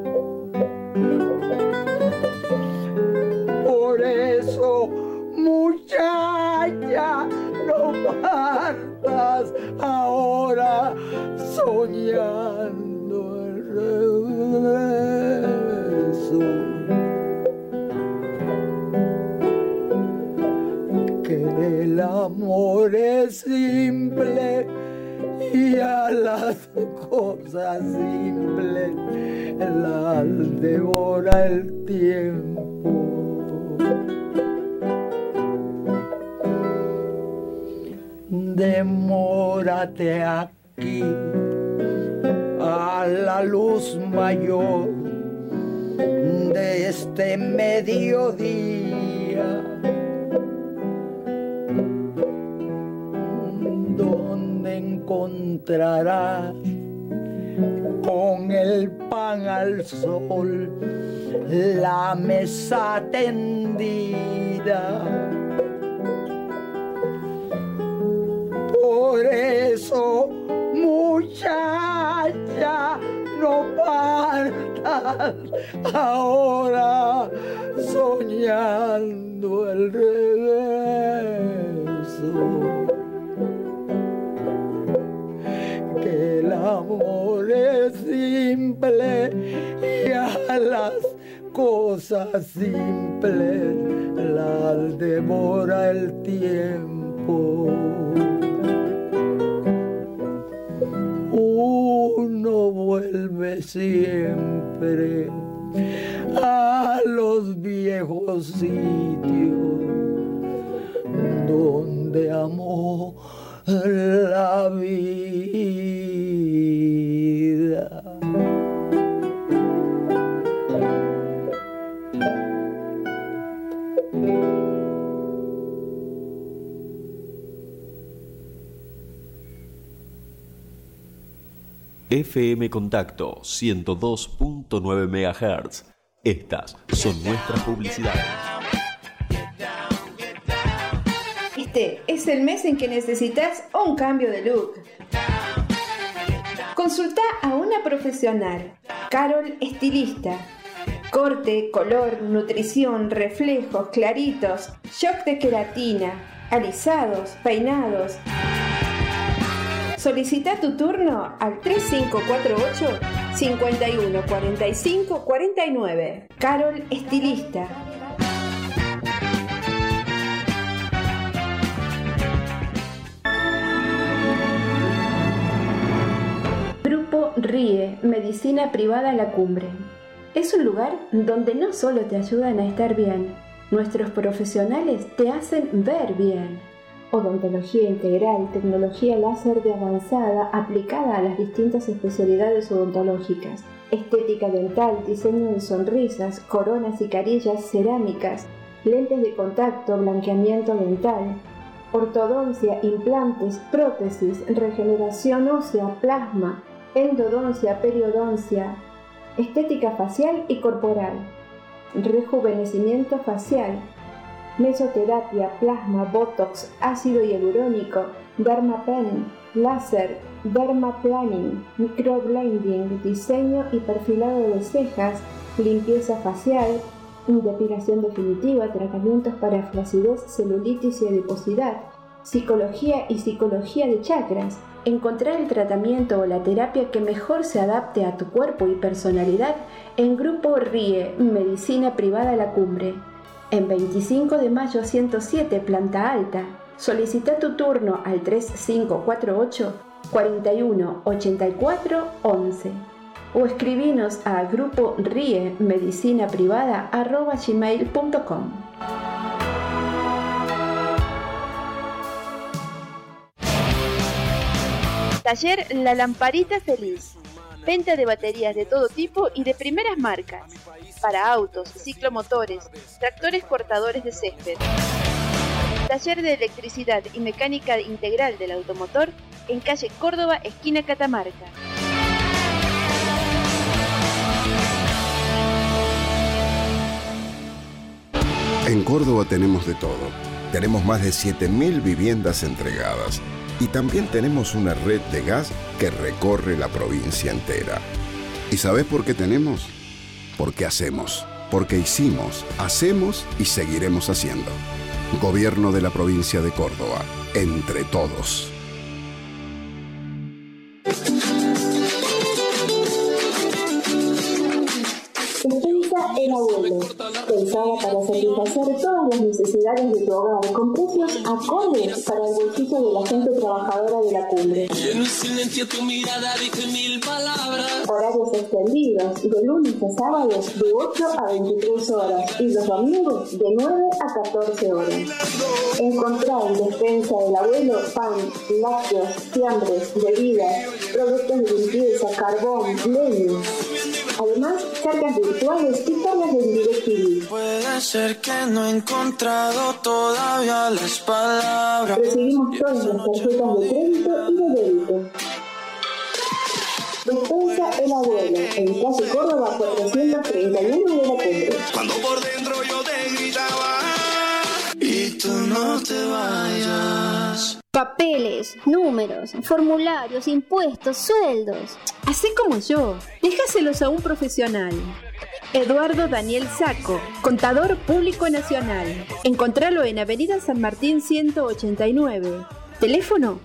Por eso, muchacha, no partas ahora soñando el regreso. Que el amor es simple y a las cosas simples las devora el tiempo. Demórate aquí a la luz mayor de este mediodía, donde encontrarás con el pan al sol la mesa tendida. Por eso, muchacha, no partas ahora soñando el regreso. Que el amor es simple y a las cosas simples las devora el tiempo. Uno vuelve siempre a los viejos sitios donde amó la vida. FM Contacto 102.9 MHz. Estas son nuestras publicidades. Este es el mes en que necesitas un cambio de look. Consulta a una profesional, Carol Estilista. Corte, color, nutrición, reflejos, claritos, shock de queratina, alisados, peinados. Solicita tu turno al 3548 51 45 49. Carol Estilista. Grupo RIE, Medicina Privada La Cumbre. Es un lugar donde no solo te ayudan a estar bien, nuestros profesionales te hacen ver bien. Odontología integral, tecnología láser de avanzada aplicada a las distintas especialidades odontológicas. Estética dental, diseño de sonrisas, coronas y carillas cerámicas, lentes de contacto, blanqueamiento dental, ortodoncia, implantes, prótesis, regeneración ósea, plasma, endodoncia, periodoncia, estética facial y corporal, rejuvenecimiento facial, mesoterapia, plasma, botox, ácido hialurónico, dermapen, láser, dermaplaning, microblending, diseño y perfilado de cejas, limpieza facial, depilación definitiva, tratamientos para flacidez, celulitis y adiposidad, psicología y psicología de chakras. Encontrar el tratamiento o la terapia que mejor se adapte a tu cuerpo y personalidad en Grupo RIE, Medicina Privada La Cumbre. En 25 de mayo 107, planta alta. Solicita tu turno al 3548 41 84 11 o escribinos a grupo RIE medicina privada @gmail.com. Taller La Lamparita Feliz. Venta de baterías de todo tipo y de primeras marcas. Para autos, ciclomotores, tractores cortadores de césped. Taller de electricidad y mecánica integral del automotor en calle Córdoba, esquina Catamarca. En Córdoba tenemos de todo. Tenemos más de 7.000 viviendas entregadas. Y también tenemos una red de gas que recorre la provincia entera. ¿Y sabés por qué tenemos? Porque hacemos, porque hicimos, hacemos y seguiremos haciendo. Gobierno de la provincia de Córdoba, entre todos. Despensa El Abuelo, pensada para satisfacer todas las necesidades de tu hogar, con precios acordes para el bolsillo de la gente trabajadora de la cumbre. Horarios extendidos, de lunes a sábados de 8 a 23 horas y los domingos de 9 a 14 horas. Encontrá en Despensa El Abuelo pan, lácteos, fiambres, bebidas, productos de limpieza, carbón, leña. Además, cargas virtuales y cargas de DirecTV. Puede ser que no he encontrado todavía las palabras. Recibimos todas las tarjetas de crédito y de débito. Despensa El Abuelo, en calle Córdoba 431 de la Cumbre. Cuando por dentro yo te gritaba y tú no te vayas. Papeles, números, formularios, impuestos, sueldos. Hacé como yo, déjaselos a un profesional. Eduardo Daniel Sacco, Contador Público Nacional. Encontralo en Avenida San Martín 189. Teléfono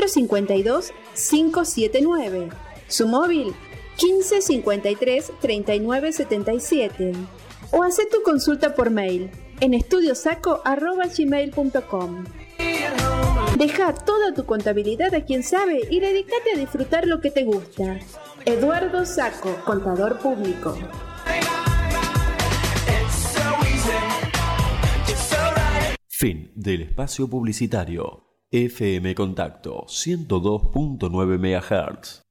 452-579. Su móvil 1553 3977. O hacé tu consulta por mail en estudiosaco@gmail.com. Deja toda tu contabilidad a quien sabe y dedícate a disfrutar lo que te gusta. Eduardo Sacco, Contador Público. Fin del espacio publicitario. FM Contacto 102.9 MHz.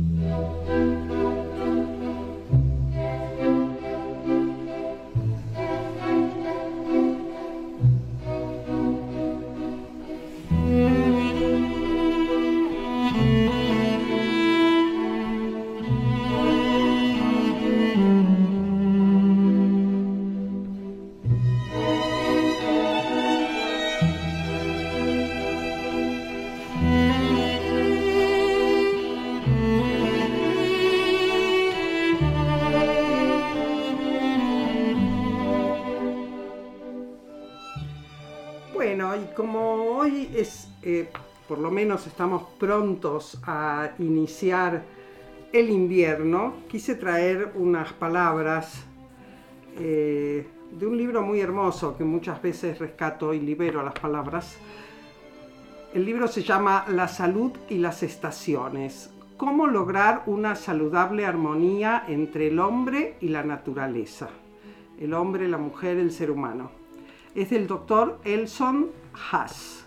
Bueno, y como hoy es, por lo menos estamos prontos a iniciar el invierno, quise traer unas palabras de un libro muy hermoso que muchas veces rescato y libero las palabras. El libro se llama La salud y las estaciones. Cómo lograr una saludable armonía entre el hombre y la naturaleza. El hombre, la mujer, el ser humano. Es del doctor Elson Haas.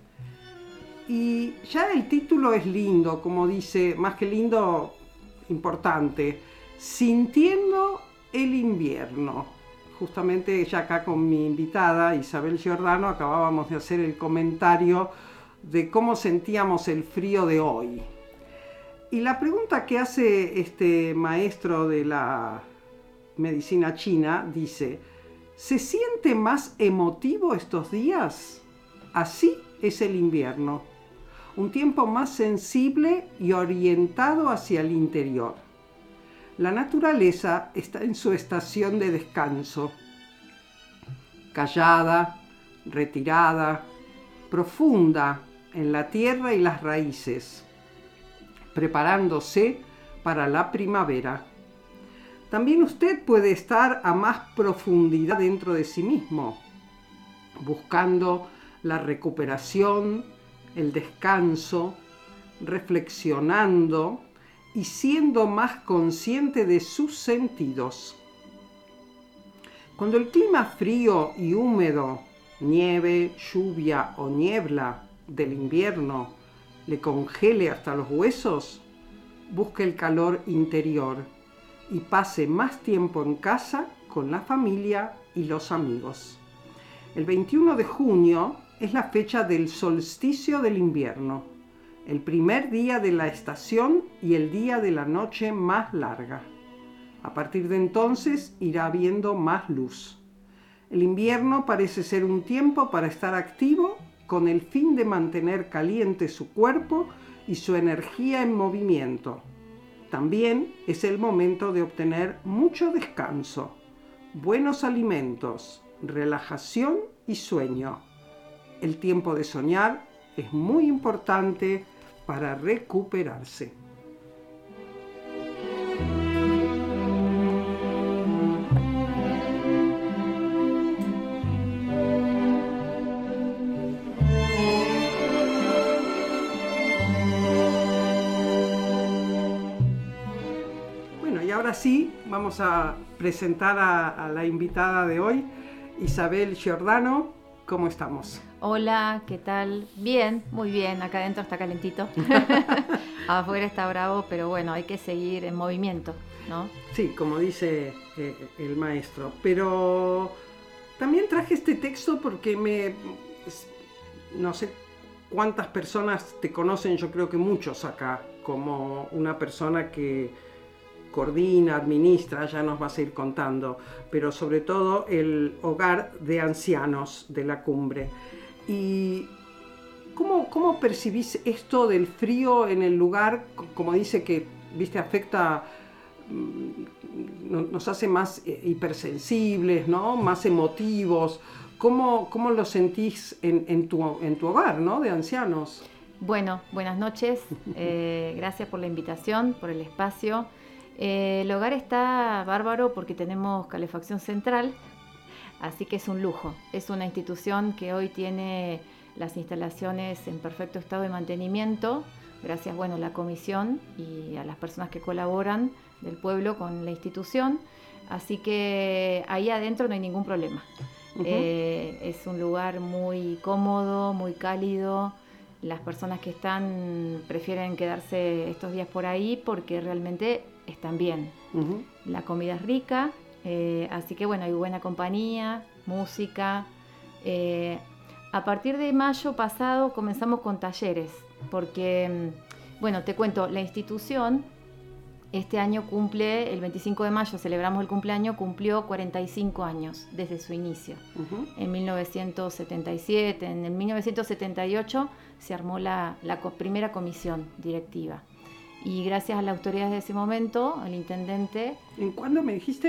Y ya el título es lindo, como dice, más que lindo, importante. Sintiendo el invierno. Justamente ya acá con mi invitada Isabel Giordano acabábamos de hacer el comentario de cómo sentíamos el frío de hoy. Y la pregunta que hace este maestro de la medicina china dice: ¿se siente más emotivo estos días? Así es el invierno, un tiempo más sensible y orientado hacia el interior. La naturaleza está en su estación de descanso, callada, retirada, profunda en la tierra y las raíces, preparándose para la primavera. También usted puede estar a más profundidad dentro de sí mismo, buscando la recuperación, el descanso, reflexionando y siendo más consciente de sus sentidos. Cuando el clima frío y húmedo, nieve, lluvia o niebla del invierno le congele hasta los huesos, busque el calor interior y pase más tiempo en casa con la familia y los amigos. El 21 de junio es la fecha del solsticio del invierno, el primer día de la estación y el día de la noche más larga. A partir de entonces irá habiendo más luz. El invierno parece ser un tiempo para estar activo con el fin de mantener caliente su cuerpo y su energía en movimiento. También es el momento de obtener mucho descanso, buenos alimentos, relajación y sueño. El tiempo de soñar es muy importante para recuperarse. Bueno, y ahora sí, vamos a presentar a la invitada de hoy, Isabel Giordano. ¿Cómo estamos? Hola, ¿qué tal? Bien, muy bien. Acá adentro está calentito. Afuera está bravo, pero bueno, hay que seguir en movimiento, ¿no? Sí, como dice el maestro. Pero también traje este texto porque no sé cuántas personas te conocen, yo creo que muchos acá, como una persona que coordina, administra, ya nos vas a ir contando, pero sobre todo el hogar de ancianos de la cumbre. ¿Y cómo percibís esto del frío en el lugar? Como dice que, viste, afecta, nos hace más hipersensibles, ¿no? Más emotivos. ¿Cómo lo sentís en tu hogar, ¿no? De ancianos. Bueno, buenas noches. Gracias por la invitación, por el espacio. El hogar está bárbaro porque tenemos calefacción central, así que es un lujo. Es una institución que hoy tiene las instalaciones en perfecto estado de mantenimiento, gracias a la comisión y a las personas que colaboran del pueblo con la institución. Así que ahí adentro no hay ningún problema. Es un lugar muy cómodo, muy cálido. Las personas que están prefieren quedarse estos días por ahí porque realmente están bien. La comida es rica, así que hay buena compañía, música. A partir de mayo pasado comenzamos con talleres, porque, te cuento, la institución este año cumple, el 25 de mayo celebramos el cumpleaños, cumplió 45 años desde su inicio. En 1977, en el 1978 se armó la primera comisión directiva. Y gracias a la autoridad de ese momento, el intendente... ¿En cuándo me dijiste?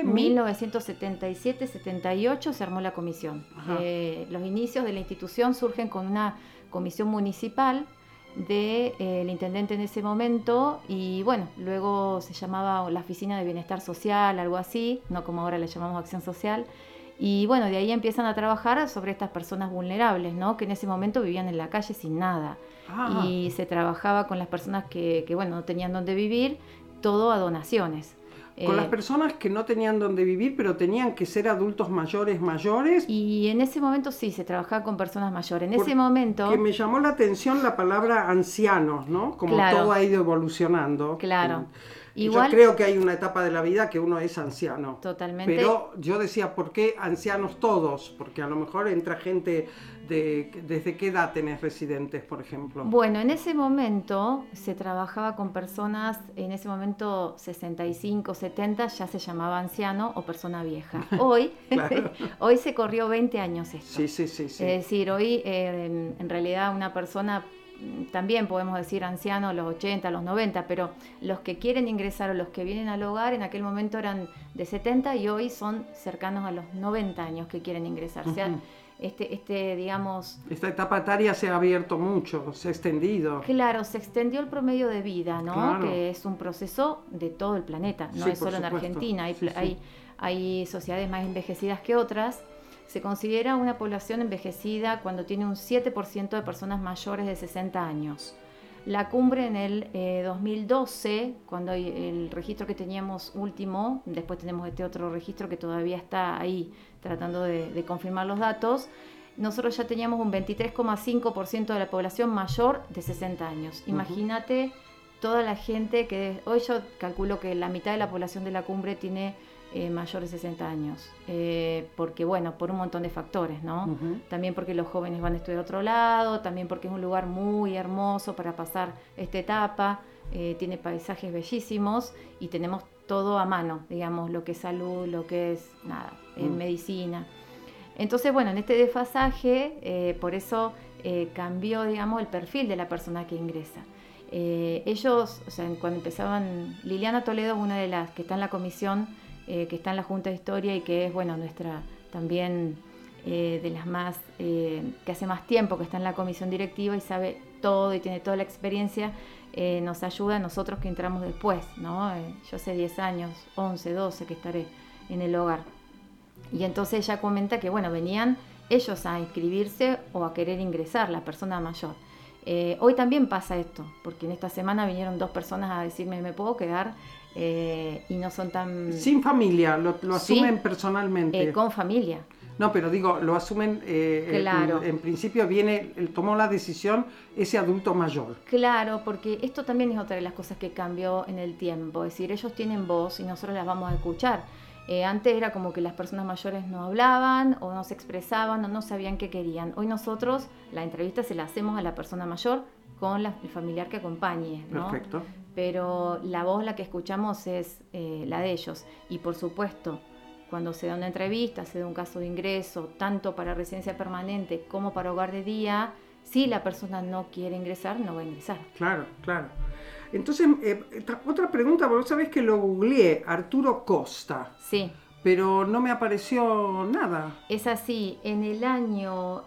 1977-78 se armó la comisión. Los inicios de la institución surgen con una comisión municipal del intendente en ese momento y luego se llamaba la Oficina de Bienestar Social, algo así, no como ahora le llamamos Acción Social. Y de ahí empiezan a trabajar sobre estas personas vulnerables, ¿no? Que en ese momento vivían en la calle sin nada. Y se trabajaba con las personas que no tenían dónde vivir, todo a donaciones. Con las personas que no tenían dónde vivir, pero tenían que ser adultos mayores. Y en ese momento sí, se trabajaba con personas mayores. Ese momento... Que me llamó la atención la palabra ancianos, ¿no? Como todo ha ido evolucionando. Claro. Igual, yo creo que hay una etapa de la vida que uno es anciano. Totalmente. Pero yo decía, ¿por qué ancianos todos? Porque a lo mejor entra gente ¿desde qué edad tenés residentes, por ejemplo? En ese momento se trabajaba con personas, en ese momento 65, 70, ya se llamaba anciano o persona vieja. Hoy, hoy se corrió 20 años esto. Sí. Es decir, hoy en realidad una persona... También podemos decir ancianos, los 80, los 90, pero los que quieren ingresar o los que vienen al hogar en aquel momento eran de 70 y hoy son cercanos a los 90 años que quieren ingresar. O sea, digamos... Esta etapa etaria se ha abierto mucho, se ha extendido. Claro, se extendió el promedio de vida, ¿no? Claro. Que es un proceso de todo el planeta, no es solo en Argentina. Hay sociedades más envejecidas que otras. Se considera una población envejecida cuando tiene un 7% de personas mayores de 60 años. La cumbre en el 2012, cuando el registro que teníamos último, después tenemos este otro registro que todavía está ahí tratando de confirmar los datos, nosotros ya teníamos un 23,5% de la población mayor de 60 años. Imagínate toda la gente que hoy yo calculo que la mitad de la población de la cumbre tiene mayor de 60 años, porque bueno, por un montón de factores, ¿no? También porque los jóvenes van a estudiar a otro lado, también porque es un lugar muy hermoso para pasar esta etapa, tiene paisajes bellísimos y tenemos todo a mano, digamos, lo que es salud, lo que es medicina. Entonces, bueno, en este desfasaje, por eso cambió, digamos, el perfil de la persona que ingresa. Ellos, o sea, cuando empezaban, Liliana Toledo es una de las que está en la comisión, que está en la Junta de Historia y que es, bueno, nuestra también de las más, que hace más tiempo que está en la comisión directiva y sabe todo y tiene toda la experiencia, nos ayuda a nosotros que entramos después, ¿no? Yo hace 10 años, 11, 12 que estaré en el hogar. Y entonces ella comenta que, bueno, venían ellos a inscribirse o a querer ingresar, la persona mayor. Hoy también pasa esto, porque en esta semana vinieron 2 personas a decirme, ¿me puedo quedar? Y no son tan... Sin familia, lo asumen personalmente. Con familia. No, pero digo, lo asumen, claro. En principio tomó la decisión ese adulto mayor. Claro, porque esto también es otra de las cosas que cambió en el tiempo, es decir, ellos tienen voz y nosotros las vamos a escuchar. Antes era como que las personas mayores no hablaban o no se expresaban o no sabían qué querían. Hoy nosotros la entrevista se la hacemos a la persona mayor con el familiar que acompañe, ¿no? Perfecto. Pero la voz, la que escuchamos es la de ellos. Y por supuesto, cuando se da una entrevista, se da un caso de ingreso, tanto para residencia permanente como para hogar de día, si la persona no quiere ingresar, no va a ingresar. Claro, claro. Entonces, otra pregunta, porque vos sabés que lo googleé, Arturo Costa. Sí. Pero no me apareció nada. Es así, en el año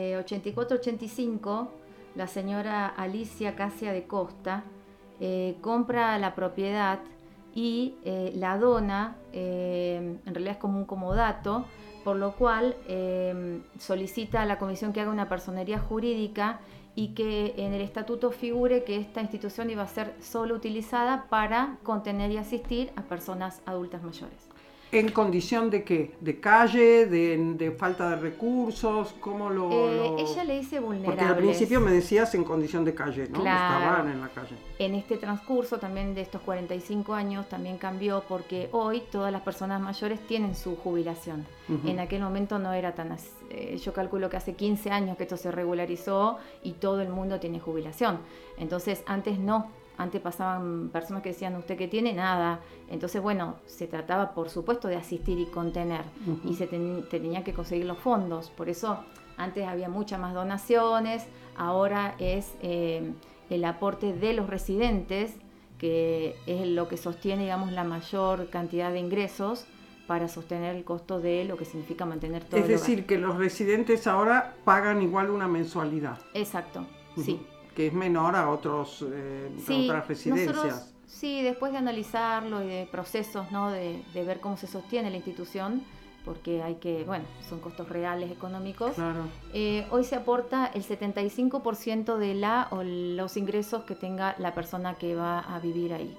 84-85, la señora Alicia Casia de Costa compra la propiedad y la dona, en realidad es como un comodato, por lo cual solicita a la comisión que haga una personería jurídica y que en el estatuto figure que esta institución iba a ser solo utilizada para contener y asistir a personas adultas mayores. ¿En condición de qué? ¿De calle? ¿De falta de recursos? ¿Cómo Ella le dice vulnerables. Porque al principio me decías en condición de calle, ¿no? Claro. Estaban en la calle. En este transcurso también de estos 45 años también cambió porque hoy todas las personas mayores tienen su jubilación. En aquel momento no era tan así. Yo calculo que hace 15 años que esto se regularizó y todo el mundo tiene jubilación. Entonces antes no. Antes pasaban personas que decían, ¿usted qué tiene? Nada. Entonces, bueno, se trataba, por supuesto, de asistir y contener. Y se tenía que conseguir los fondos. Por eso, antes había muchas más donaciones. Ahora es el aporte de los residentes, que es lo que sostiene, digamos, la mayor cantidad de ingresos para sostener el costo de lo que significa mantener todo el hogar. Es decir, que los residentes ahora pagan igual una mensualidad. Exacto, sí. Que es menor a otras residencias. Nosotros, sí, después de analizarlo y de procesos, ¿no? de ver cómo se sostiene la institución, porque hay que, bueno, son costos reales económicos. Claro. Hoy se aporta el 75% de los ingresos que tenga la persona que va a vivir ahí,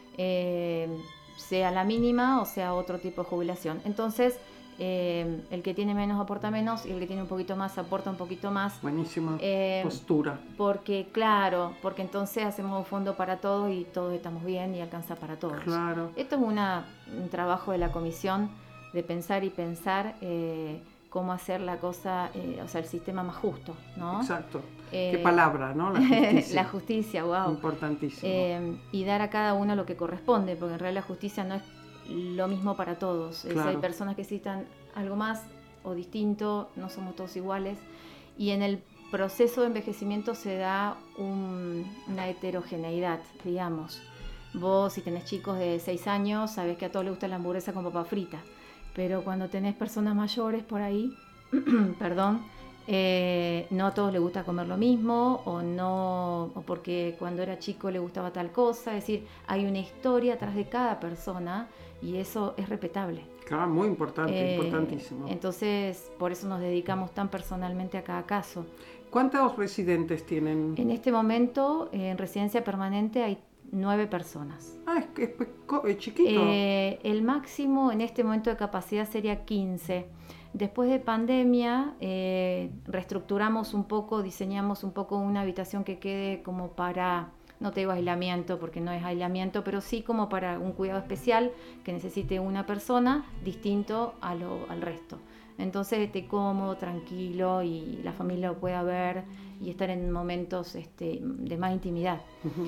sea la mínima o sea otro tipo de jubilación. Entonces, el que tiene menos aporta menos y el que tiene un poquito más aporta un poquito más. Buenísima postura. Porque entonces hacemos un fondo para todos y todos estamos bien y alcanza para todos. Claro. Esto es un trabajo de la comisión de pensar cómo hacer la cosa, o sea, el sistema más justo, ¿no? Exacto. Qué palabra, ¿no? La justicia. La justicia, wow. Importantísimo. Y dar a cada uno lo que corresponde, porque en realidad la justicia no es lo mismo para todos. Claro. Hay personas que necesitan algo más o distinto, no somos todos iguales. Y en el proceso de envejecimiento se da una heterogeneidad, digamos. Vos, si tenés chicos de 6 años, sabés que a todos les gusta la hamburguesa con papa frita. Pero cuando tenés personas mayores por ahí, perdón, no a todos les gusta comer lo mismo o porque cuando era chico le gustaba tal cosa. Es decir, hay una historia atrás de cada persona y eso es respetable. Claro, muy importante, importantísimo. Entonces, por eso nos dedicamos tan personalmente a cada caso. ¿Cuántos residentes tienen? En este momento, en residencia permanente hay 9 personas. Ah, es chiquito. El máximo en este momento de capacidad sería 15. Después de pandemia, reestructuramos un poco, diseñamos un poco una habitación que quede como para, no te digo aislamiento porque no es aislamiento, pero sí como para un cuidado especial que necesite una persona distinto al resto. Entonces esté cómodo, tranquilo y la familia lo pueda ver y estar en momentos de más intimidad. Uh-huh.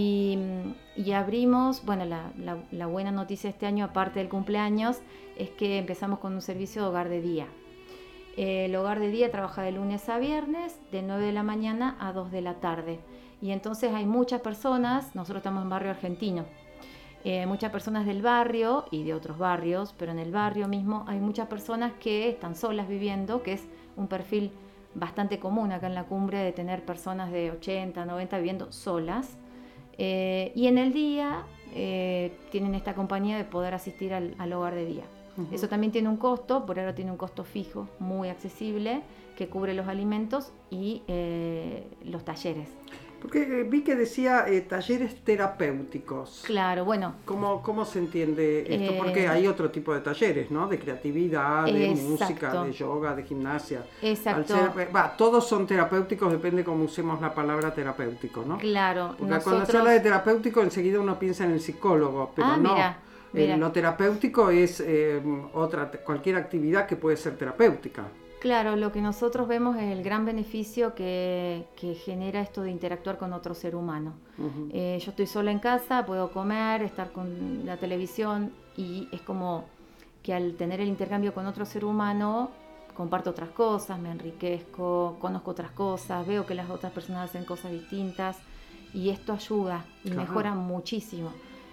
Y abrimos, bueno, la buena noticia este año, aparte del cumpleaños, es que empezamos con un servicio de hogar de día. El hogar de día trabaja de lunes a viernes, de 9 de la mañana a 2 de la tarde. Y entonces hay muchas personas, nosotros estamos en Barrio Argentino, muchas personas del barrio y de otros barrios, pero en el barrio mismo hay muchas personas que están solas viviendo, que es un perfil bastante común acá en la Cumbre de tener personas de 80, 90 viviendo solas. Y en el día tienen esta compañía de poder asistir al hogar de día. Uh-huh. Eso también tiene un costo, por ahora tiene un costo fijo, muy accesible, que cubre los alimentos y los talleres. Porque vi que decía talleres terapéuticos. Claro, bueno. ¿Cómo se entiende esto? Porque hay otro tipo de talleres, ¿no? De creatividad, de música, de yoga, de gimnasia. Exacto. Todos son terapéuticos, depende cómo usemos la palabra terapéutico, ¿no? Claro. Porque cuando se habla de terapéutico, enseguida uno piensa en el psicólogo, pero no. Mira. Lo terapéutico es cualquier actividad que puede ser terapéutica. Claro, lo que nosotros vemos es el gran beneficio que genera esto de interactuar con otro ser humano. Uh-huh. Yo estoy sola en casa, puedo comer, estar con la televisión y es como que al tener el intercambio con otro ser humano comparto otras cosas, me enriquezco, conozco otras cosas, veo que las otras personas hacen cosas distintas y esto ayuda y mejora muchísimo.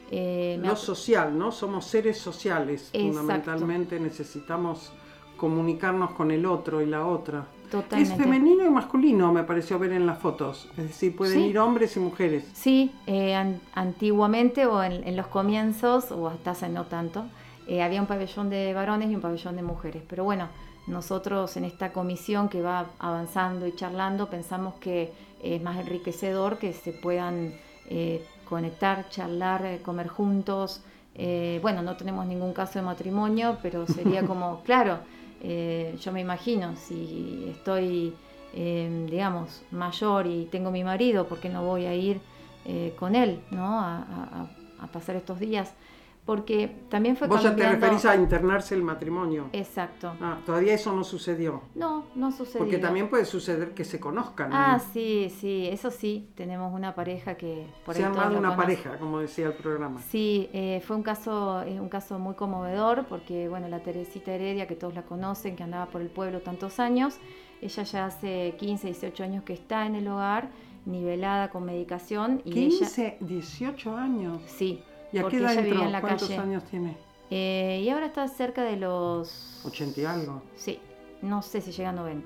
Lo social, ¿no? Somos seres sociales. Exacto. Fundamentalmente necesitamos comunicarnos con el otro y la otra. Totalmente. Es femenino y masculino, me pareció ver en las fotos. Es decir, pueden ir hombres y mujeres. Sí, antiguamente o en los comienzos, o hasta hace no tanto, había un pabellón de varones y un pabellón de mujeres. Pero bueno, nosotros en esta comisión que va avanzando y charlando, pensamos que es más enriquecedor que se puedan conectar, charlar, comer juntos. Bueno, no tenemos ningún caso de matrimonio, pero sería como, claro, yo me imagino, si estoy, digamos, mayor y tengo mi marido, ¿por qué no voy a ir con él, ¿no? a pasar estos días? Porque también fue cambiando... ¿Vos ya te referís a internarse el matrimonio? Exacto. Todavía eso no sucedió. No sucedió. Porque también puede suceder que se conozcan. Sí, eso sí. Tenemos una pareja que... Se ha armado una pareja, como decía el programa. Sí, fue un caso muy conmovedor porque, bueno, la Teresita Heredia, que todos la conocen, que andaba por el pueblo tantos años, ella ya hace 15, 18 años que está en el hogar, nivelada con medicación. Y 15, 18 años. Sí. ¿Y a qué edad entró? ¿Cuántos años tiene? Y ahora está cerca de los... 80 y algo. Sí, no sé si llega a 90.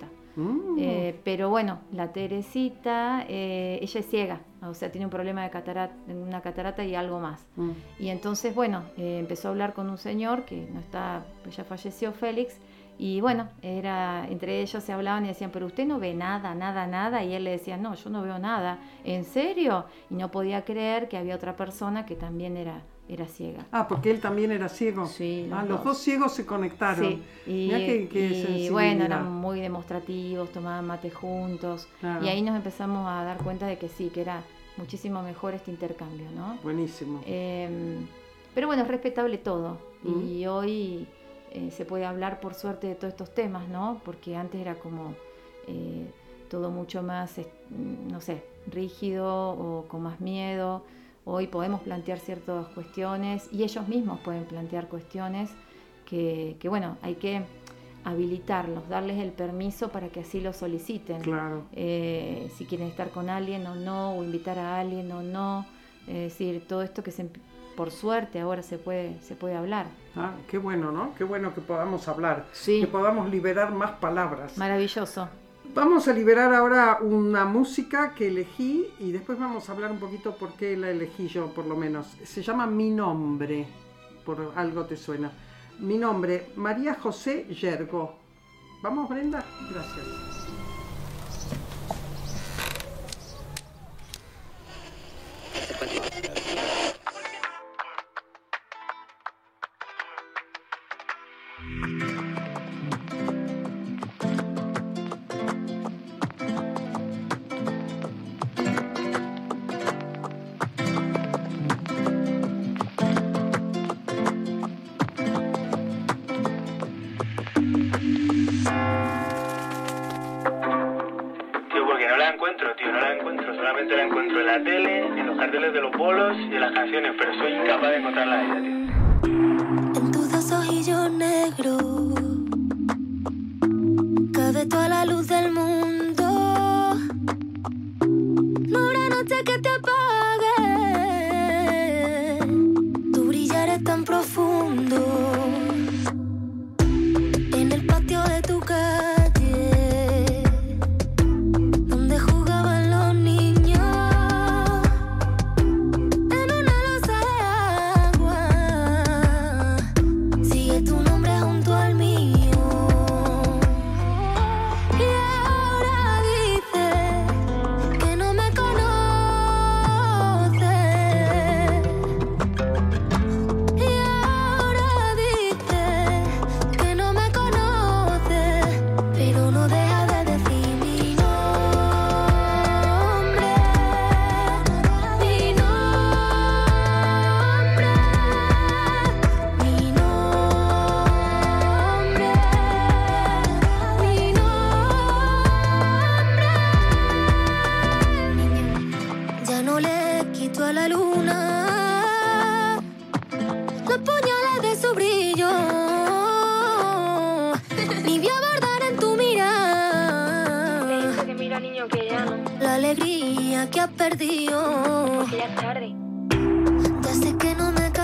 Pero bueno, la Teresita, ella es ciega, o sea, tiene un problema de una catarata y algo más. Y entonces, bueno, empezó a hablar con un señor que no está, pues ya falleció, Félix, y bueno, entre ellos se hablaban y decían, pero usted no ve nada, y él le decía, no, yo no veo nada, ¿en serio? Y no podía creer que había otra persona que también era ciega. Porque él también era ciego. Sí, los dos ciegos se conectaron. Sí, y bueno, eran muy demostrativos, tomaban mate juntos, claro. Y ahí nos empezamos a dar cuenta de que sí, que era muchísimo mejor este intercambio, ¿no? Buenísimo. Pero bueno, es respetable todo, y hoy... se puede hablar por suerte de todos estos temas, ¿no? Porque antes era como todo mucho más, no sé, rígido o con más miedo. Hoy podemos plantear ciertas cuestiones y ellos mismos pueden plantear cuestiones que bueno, hay que habilitarlos, darles el permiso para que así lo soliciten. Claro. Si quieren estar con alguien o no, o invitar a alguien o no. Es decir, todo esto que por suerte ahora se puede hablar. Qué bueno, ¿no? Qué bueno que podamos hablar, sí. Que podamos liberar más palabras. Maravilloso. Vamos a liberar ahora una música que elegí y después vamos a hablar un poquito por qué la elegí yo, por lo menos. Se llama Mi Nombre, por algo te suena. Mi Nombre, María José Yergo. ¿Vamos, Brenda? Gracias. bolos y de las canciones, pero soy incapaz de encontrar la ella, tío. En tus dos ojillos negros cabe toda la luz del mundo. No habrá noche que te apague. Tu brillar es tan profundo. En el patio de tu calle, donde jugaban los niños, en una loza de agua, sigue tu nombre junto al mío. Y ahora dices que no me conoces. Y ahora dices que no me conoces, pero no deja de decir mi nombre, mi nombre, mi nombre, mi nombre. Ya no le quito a la luna los puñales de su brillo, ni voy a bordar en tu mirada Que mira, niño, que ya no, la alegría que has perdido. porque ya es tarde. Ya sé que no me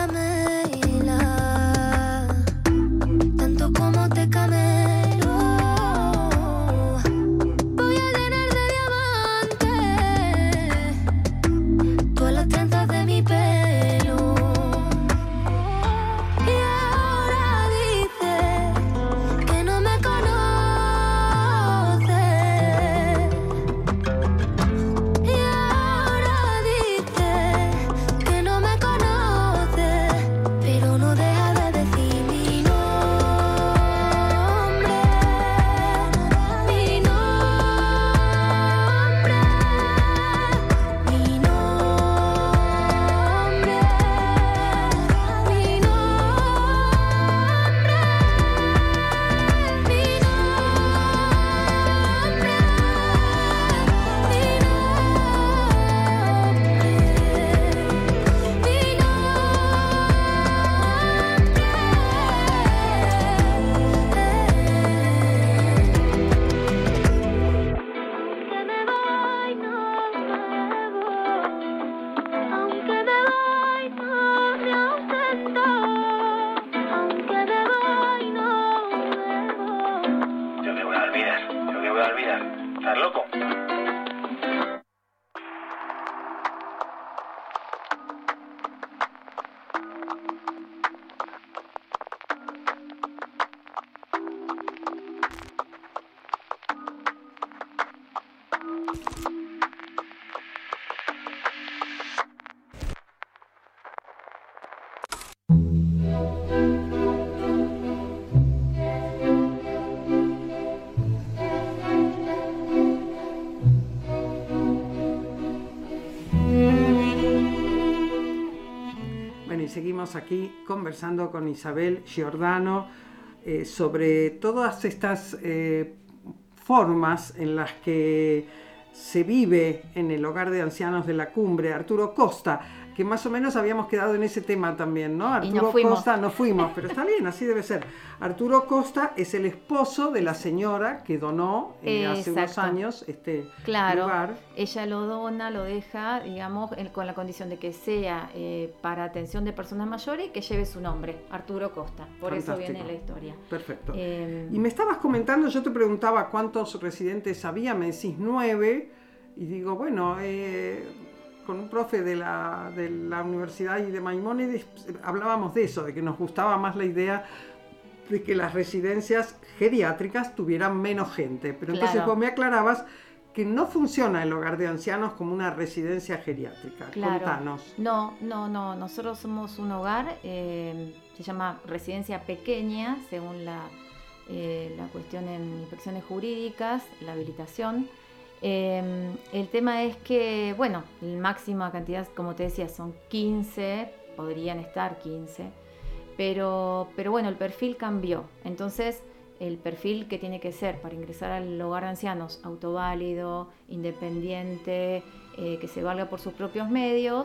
camela tanto como te camelo. Voy a llenar de diamantes todas las trenzas de mi pelo. Y ahora dices que no me conoces. Y ahora dices que no me conoces, pero no deja de decir mi nombre, mi nombre, mi nombre, mi Yo que voy a olvidar, ¿estás loco? Bueno, y seguimos aquí conversando con Isabel Giordano sobre todas estas formas en las que se vive en el hogar de ancianos de la Cumbre. Arturo Costa, que más o menos habíamos quedado en ese tema también, ¿no? Arturo Costa, no fuimos, pero está bien, así debe ser. Arturo Costa es el esposo de la señora que donó hace unos años este lugar. Ella lo dona, lo deja, digamos, con la condición de que sea para atención de personas mayores y que lleve su nombre, Arturo Costa. Por Fantástico. Eso viene la historia. Perfecto. Y me estabas comentando, yo te preguntaba cuántos residentes había, me decís 9, y digo, bueno, con un profe de la Universidad y de Maimónides hablábamos de eso, de que nos gustaba más la idea de que las residencias geriátricas tuvieran menos gente. Pero entonces vos me aclarabas que no funciona el hogar de ancianos como una residencia geriátrica. Contanos. No, nosotros somos un hogar, se llama residencia pequeña, según la cuestión en inspecciones jurídicas, la habilitación. El tema es que, bueno, la máxima cantidad, como te decía, son 15, podrían estar 15, pero bueno, el perfil cambió. Entonces, el perfil que tiene que ser para ingresar al hogar de ancianos, autoválido, independiente, que se valga por sus propios medios,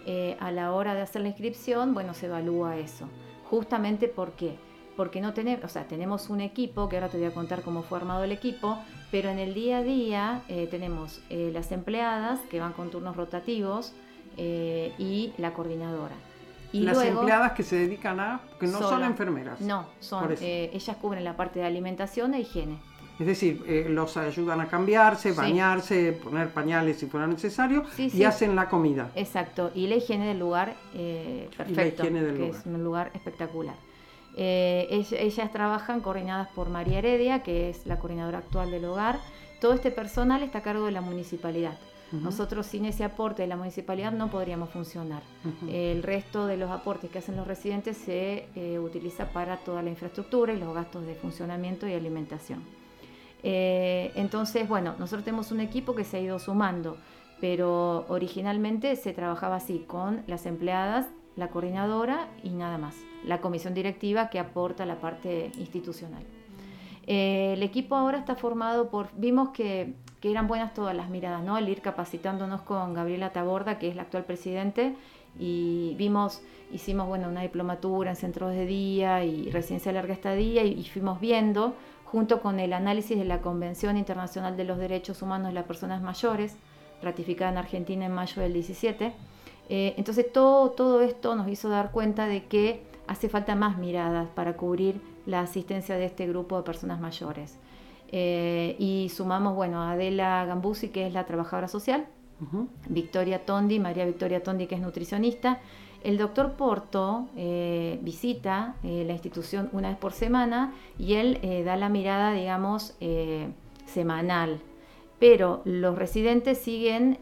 a la hora de hacer la inscripción, bueno, se evalúa eso. Justamente ¿por qué? Porque no tenemos, o sea, tenemos un equipo, que ahora te voy a contar cómo fue armado el equipo, pero en el día a día tenemos las empleadas que van con turnos rotativos y la coordinadora. Y las luego, empleadas que se dedican a, que no son enfermeras. No, son, ellas cubren la parte de alimentación e higiene. Es decir, los ayudan a cambiarse, bañarse, poner pañales si fuera necesario, y hacen la comida. Exacto, y la higiene del lugar, perfecto, es un lugar espectacular. Ellas trabajan coordinadas por María Heredia, que es la coordinadora actual del hogar. Todo este personal está a cargo de la municipalidad. Nosotros sin ese aporte de la municipalidad no podríamos funcionar. El resto de los aportes que hacen los residentes se utiliza para toda la infraestructura y los gastos de funcionamiento y alimentación. Entonces, bueno, nosotros tenemos un equipo que se ha ido sumando, pero originalmente se trabajaba así, con las empleadas, la coordinadora y nada más. La comisión directiva que aporta la parte institucional. El equipo ahora está formado por, vimos que eran buenas todas las miradas, ¿no? Al ir capacitándonos con Gabriela Taborda, que es la actual presidente, y hicimos bueno, una diplomatura en centros de día y residencia de larga estadía, y fuimos viendo, junto con el análisis de la Convención Internacional de los Derechos Humanos de las Personas Mayores, ratificada en Argentina en mayo del 17. Entonces todo esto nos hizo dar cuenta de que hace falta más miradas para cubrir la asistencia de este grupo de personas mayores. Y sumamos bueno, a Adela Gambuzzi, que es la trabajadora social, María Victoria Tondi, que es nutricionista. El doctor Porto visita la institución una vez por semana y él da la mirada, digamos, semanal. Pero los residentes siguen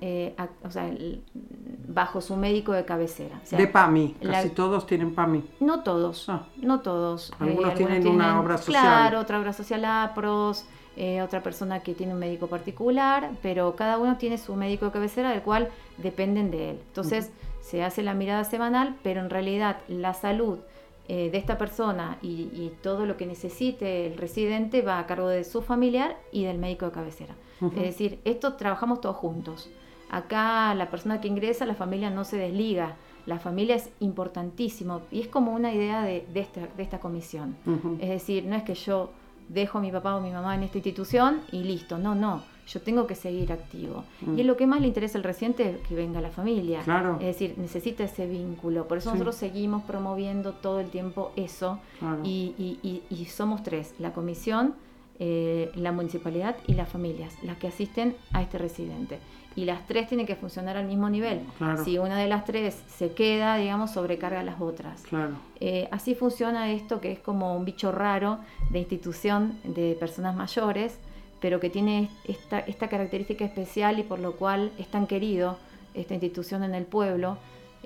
bajo su médico de cabecera. O sea, de PAMI, casi todos tienen PAMI. No todos, no todos. Algunos tienen una obra social. Claro, otra obra social APROS, otra persona que tiene un médico particular, pero cada uno tiene su médico de cabecera del cual dependen de él. Entonces se hace la mirada semanal, pero en realidad la salud de esta persona y todo lo que necesite el residente va a cargo de su familiar y del médico de cabecera. Es decir, esto trabajamos todos juntos. Acá la persona que ingresa, la familia no se desliga. La familia es importantísimo y es como una idea de esta comisión. Es decir, no es que yo dejo a mi papá o mi mamá en esta institución y listo. No. Yo tengo que seguir activo. Y es lo que más le interesa al residente, que venga la familia. Claro. Es decir, necesita ese vínculo. Por eso nosotros seguimos promoviendo todo el tiempo eso. Claro. Y somos tres, la comisión, la municipalidad y las familias, las que asisten a este residente. Y las tres tienen que funcionar al mismo nivel. Claro. Si una de las tres se queda, digamos, sobrecarga a las otras. Claro. Así funciona esto, que es como un bicho raro de institución de personas mayores, pero que tiene esta característica especial y por lo cual es tan querido esta institución en el pueblo.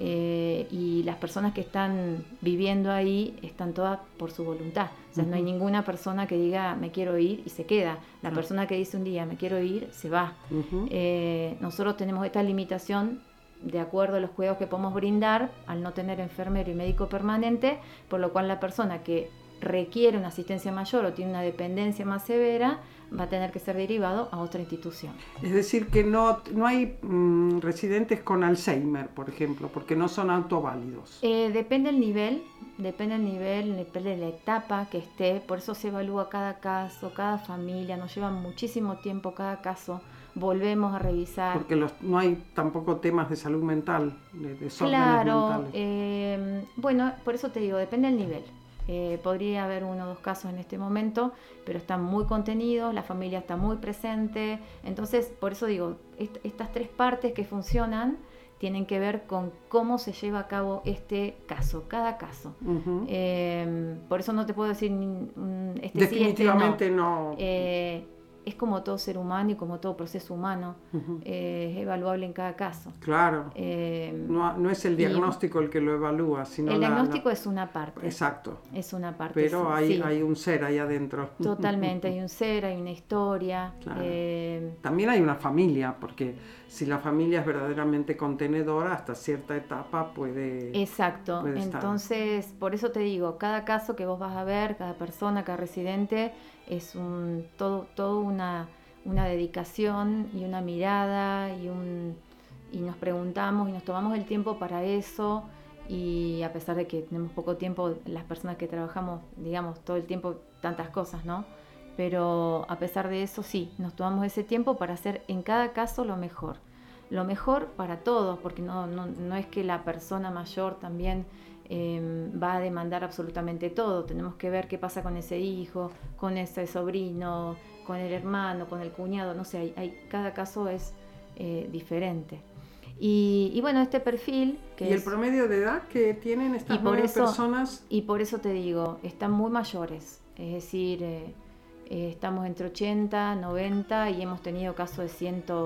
Y las personas que están viviendo ahí están todas por su voluntad. O sea, no hay ninguna persona que diga me quiero ir y se queda. La persona que dice un día me quiero ir, se va. Nosotros tenemos esta limitación de acuerdo a los cuidados que podemos brindar al no tener enfermero y médico permanente, por lo cual la persona que requiere una asistencia mayor o tiene una dependencia más severa va a tener que ser derivado a otra institución. Es decir, que no hay residentes con Alzheimer, por ejemplo, porque no son autoválidos. Depende del nivel, depende de la etapa que esté, por eso se evalúa cada caso, cada familia, nos lleva muchísimo tiempo cada caso, volvemos a revisar. Porque no hay tampoco temas de salud mental, de desórdenes mentales. Bueno, por eso te digo, depende del nivel. Podría haber 1 o 2 casos en este momento, pero están muy contenidos, la familia está muy presente. Entonces, por eso digo, estas 3 partes que funcionan tienen que ver con cómo se lleva a cabo este caso, cada caso. Por eso no te puedo decir definitivamente no. Es como todo ser humano y como todo proceso humano, es evaluable en cada caso. Claro, no es el diagnóstico el que lo evalúa, sino el diagnóstico es una parte. Exacto. Es una parte. Pero hay un ser ahí adentro. Totalmente, hay un ser, hay una historia. Claro. También hay una familia, porque si la familia es verdaderamente contenedora, hasta cierta etapa puede... Exacto, puede entonces por eso te digo, cada caso que vos vas a ver, cada persona, cada residente, es todo una dedicación y una mirada y y nos preguntamos y nos tomamos el tiempo para eso, y a pesar de que tenemos poco tiempo, las personas que trabajamos, digamos, todo el tiempo tantas cosas, ¿no? Pero a pesar de eso, sí, nos tomamos ese tiempo para hacer en cada caso lo mejor para todos, porque no es que la persona mayor también va a demandar absolutamente todo. Tenemos que ver qué pasa con ese hijo, con ese sobrino, con el hermano, con el cuñado, no sé, cada caso es diferente. Y bueno, este perfil... ¿Y el promedio de edad que tienen estas nueve personas? Y por eso te digo, están muy mayores, es decir, estamos entre 80, 90 y hemos tenido casos de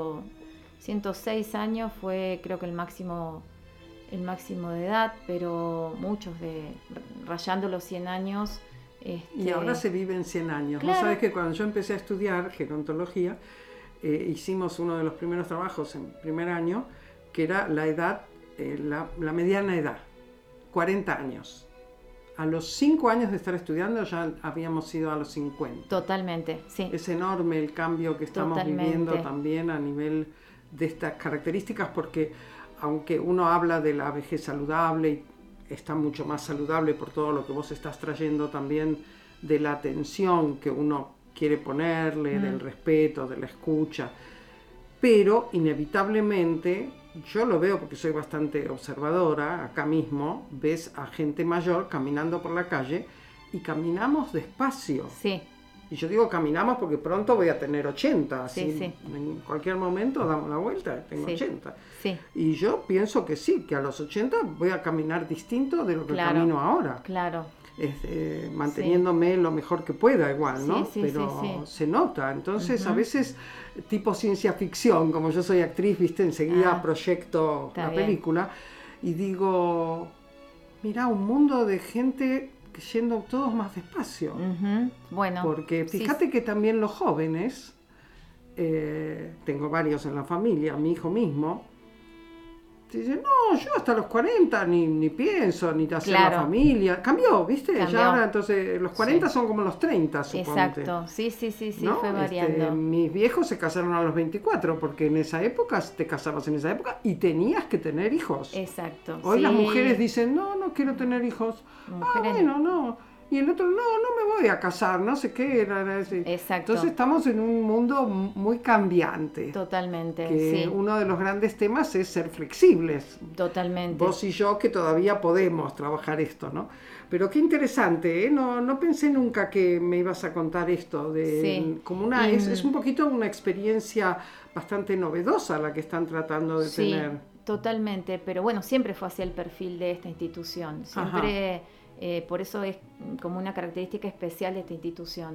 106 años, fue creo que el máximo de edad, pero muchos rayando los 100 años. Y ahora se viven 100 años. Claro. Vos sabés que cuando yo empecé a estudiar gerontología, hicimos uno de los primeros trabajos en primer año, que era la edad, la mediana edad, 40 años. A los 5 años de estar estudiando ya habíamos ido a los 50. Totalmente, sí. Es enorme el cambio que estamos Totalmente. viviendo también a nivel de estas características, porque aunque uno habla de la vejez saludable y está mucho más saludable por todo lo que vos estás trayendo también, de la atención que uno quiere ponerle, del respeto, de la escucha, pero inevitablemente, yo lo veo porque soy bastante observadora, acá mismo ves a gente mayor caminando por la calle y caminamos despacio. Sí. Y yo digo caminamos porque pronto voy a tener 80, Sí, así sí. en cualquier momento damos la vuelta, tengo Sí. 80. Sí. Y yo pienso que sí, que a los 80 voy a caminar distinto de lo que Claro. camino ahora. Claro. Manteniéndome lo mejor que pueda igual, ¿no? Sí, sí, pero sí. se nota. Entonces, a Ujú. veces, tipo ciencia ficción, como yo soy actriz, viste, enseguida proyecto está la bien. película y digo, mirá, un mundo de gente yendo todos más despacio. Ujú. Bueno. Porque sí, fíjate que también los jóvenes, tengo varios en la familia, mi hijo mismo, te dice, no, yo hasta los 40 ni pienso, ni te hacer Claro. la familia. Cambió, ¿viste? Cambió. Ya ahora, entonces, los 40 Sí. son como los 30, suponte. Exacto, sí, ¿No? fue variando. Mis viejos se casaron a los 24, porque en esa época, te casabas en esa época y tenías que tener hijos. Exacto. Hoy sí. las mujeres dicen, no quiero tener hijos. Mujeres- Bueno, no. Y el otro, no me voy a casar, no sé qué. Era así. Exacto. Entonces estamos en un mundo muy cambiante. Totalmente, Que sí. uno de los grandes temas es ser flexibles. Totalmente. Vos y yo que todavía podemos trabajar esto, ¿no? Pero qué interesante, ¿eh? No pensé nunca que me ibas a contar esto. Sí. Como es un poquito una experiencia bastante novedosa la que están tratando de Sí, tener. totalmente, pero bueno, siempre fue así el perfil de esta institución. Siempre, por eso es como una característica especial de esta institución.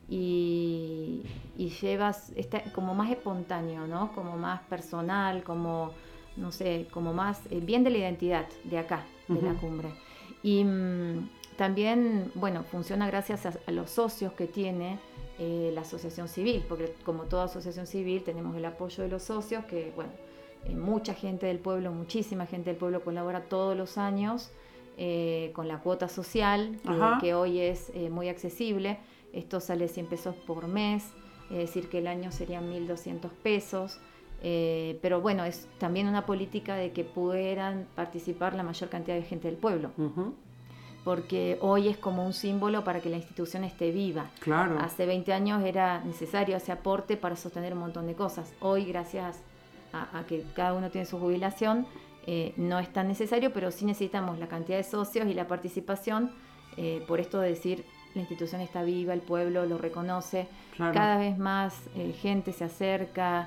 Y llevas como más espontáneo, ¿no? Como más personal, como, no sé, como más bien de la identidad de acá, de la cumbre. Y también, bueno, funciona gracias a los socios que tiene la asociación civil, porque como toda asociación civil tenemos el apoyo de los socios, que bueno, mucha gente del pueblo, muchísima gente del pueblo colabora todos los años con la cuota social, que hoy es muy accesible. Esto sale 100 pesos por mes, es decir que el año serían 1.200 pesos. Pero bueno, es también una política de que pudieran participar la mayor cantidad de gente del pueblo. Porque hoy es como un símbolo para que la institución esté viva. Claro. Hace 20 años era necesario ese aporte para sostener un montón de cosas. Hoy, gracias a que cada uno tiene su jubilación, no es tan necesario, pero sí necesitamos la cantidad de socios y la participación, por esto de decir, la institución está viva, el pueblo lo reconoce, Claro. cada vez más gente se acerca,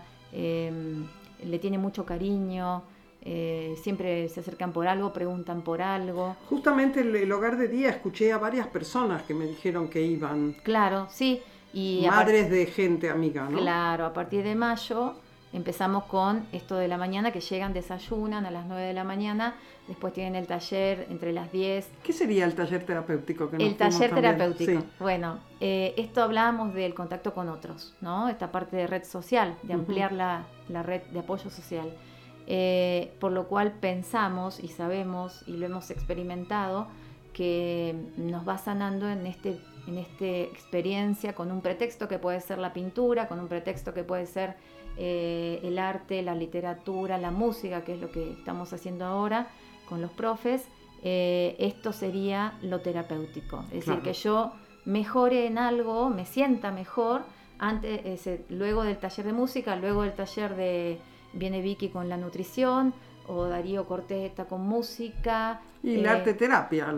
le tiene mucho cariño, siempre se acercan por algo, preguntan por algo. Justamente el hogar de día escuché a varias personas que me dijeron que iban. Claro, sí. Y madres de gente amiga, ¿no? Claro, a partir de mayo empezamos con esto de la mañana, que llegan, desayunan a las 9 de la mañana, después tienen el taller entre las 10. ¿Qué sería el taller terapéutico? Que nos El taller fuimos también? terapéutico. Sí. Bueno, esto hablábamos del contacto con otros, ¿no? Esta parte de red social, de ampliar la red de apoyo social. Por lo cual pensamos y sabemos y lo hemos experimentado que nos va sanando en este esta experiencia con un pretexto que puede ser la pintura, con un pretexto que puede ser el arte, la literatura, la música, que es lo que estamos haciendo ahora con los profes. Esto sería lo terapéutico, es decir, que yo mejore en algo, me sienta mejor luego del taller de música, luego del taller de viene Vicky con la nutrición, o Darío Cortés está con música. Y la arte terapia,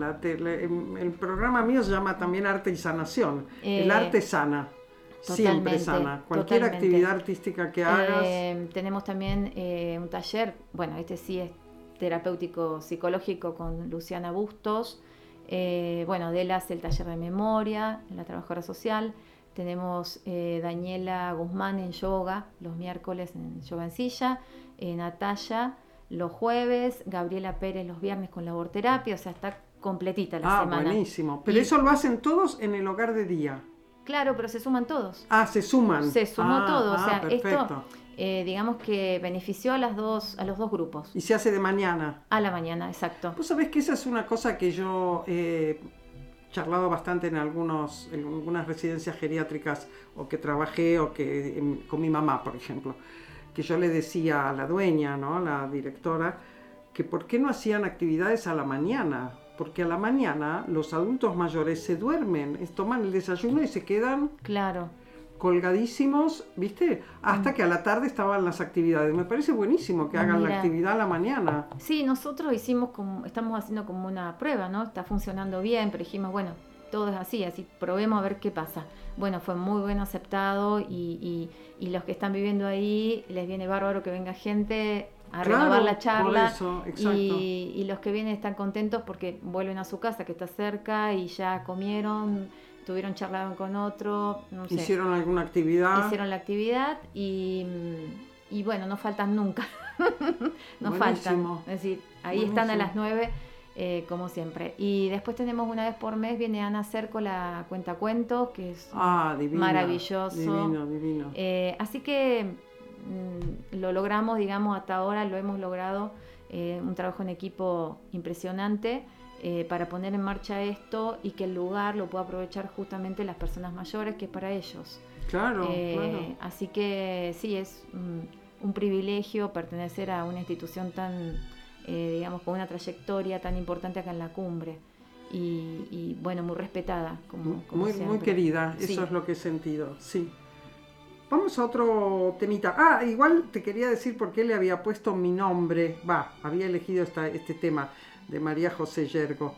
el programa mío se llama también Arte y Sanación. El arte sana, siempre sana. Cualquier actividad artística que hagas. Tenemos también un taller, bueno, este sí es terapéutico psicológico con Luciana Bustos. Bueno, de él hace el taller de memoria, la trabajadora social. Tenemos Daniela Guzmán en yoga, los miércoles en yoga en silla, Natalia los jueves, Gabriela Pérez los viernes con laborterapia, o sea, está completita la semana. Ah, buenísimo. Pero eso lo hacen todos en el hogar de día. Claro, pero se suman todos. Ah, se suman. Se sumó todo, o sea, perfecto. Esto digamos que benefició a los dos grupos. Y se hace de mañana. A la mañana, exacto. Vos sabés que esa es una cosa que yo he charlado bastante en algunas residencias geriátricas, o que trabajé, o que con mi mamá, por ejemplo, que yo le decía a la dueña, ¿no?, a la directora, que por qué no hacían actividades a la mañana, porque a la mañana los adultos mayores se duermen, toman el desayuno y se quedan colgadísimos, ¿viste? Hasta que a la tarde estaban las actividades. Me parece buenísimo que hagan la actividad a la mañana. Sí, nosotros estamos haciendo como una prueba, ¿no? Está funcionando bien, pero dijimos, bueno, todo es así probemos a ver qué pasa. Bueno, fue muy bien aceptado y los que están viviendo ahí les viene bárbaro que venga gente a renovar la charla. Por eso, y los que vienen están contentos porque vuelven a su casa que está cerca y ya comieron, charlaron con otro, no sé. Hicieron alguna actividad. Hicieron la actividad y bueno, no faltan nunca. No faltan. Es decir, ahí están a las 9. Como siempre. Y después tenemos una vez por mes, viene Ana Cerco, la cuentacuentos, que es divina, maravilloso. Divino. Así que lo logramos, digamos, hasta ahora lo hemos logrado, un trabajo en equipo impresionante para poner en marcha esto y que el lugar lo pueda aprovechar justamente las personas mayores, que es para ellos. Claro. Así que sí, es un privilegio pertenecer a una institución tan... digamos, con una trayectoria tan importante acá en la cumbre y bueno, muy respetada como muy, siempre. Muy querida, eso es lo que he sentido, sí. Vamos a otro temita. Igual te quería decir por qué le había puesto mi nombre, había elegido este tema de María José Yergo,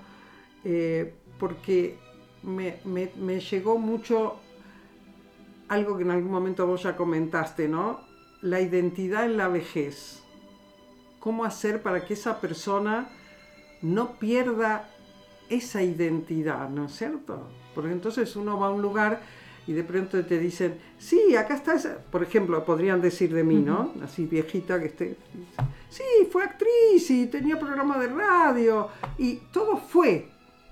porque me llegó mucho algo que en algún momento vos ya comentaste, ¿no? La identidad en la vejez. ¿Cómo hacer para que esa persona no pierda esa identidad, ¿no es cierto? Porque entonces uno va a un lugar y de pronto te dicen, sí, acá está esa. Por ejemplo, podrían decir de mí, ¿no? Así viejita que esté. Sí, fue actriz y tenía programa de radio y todo fue.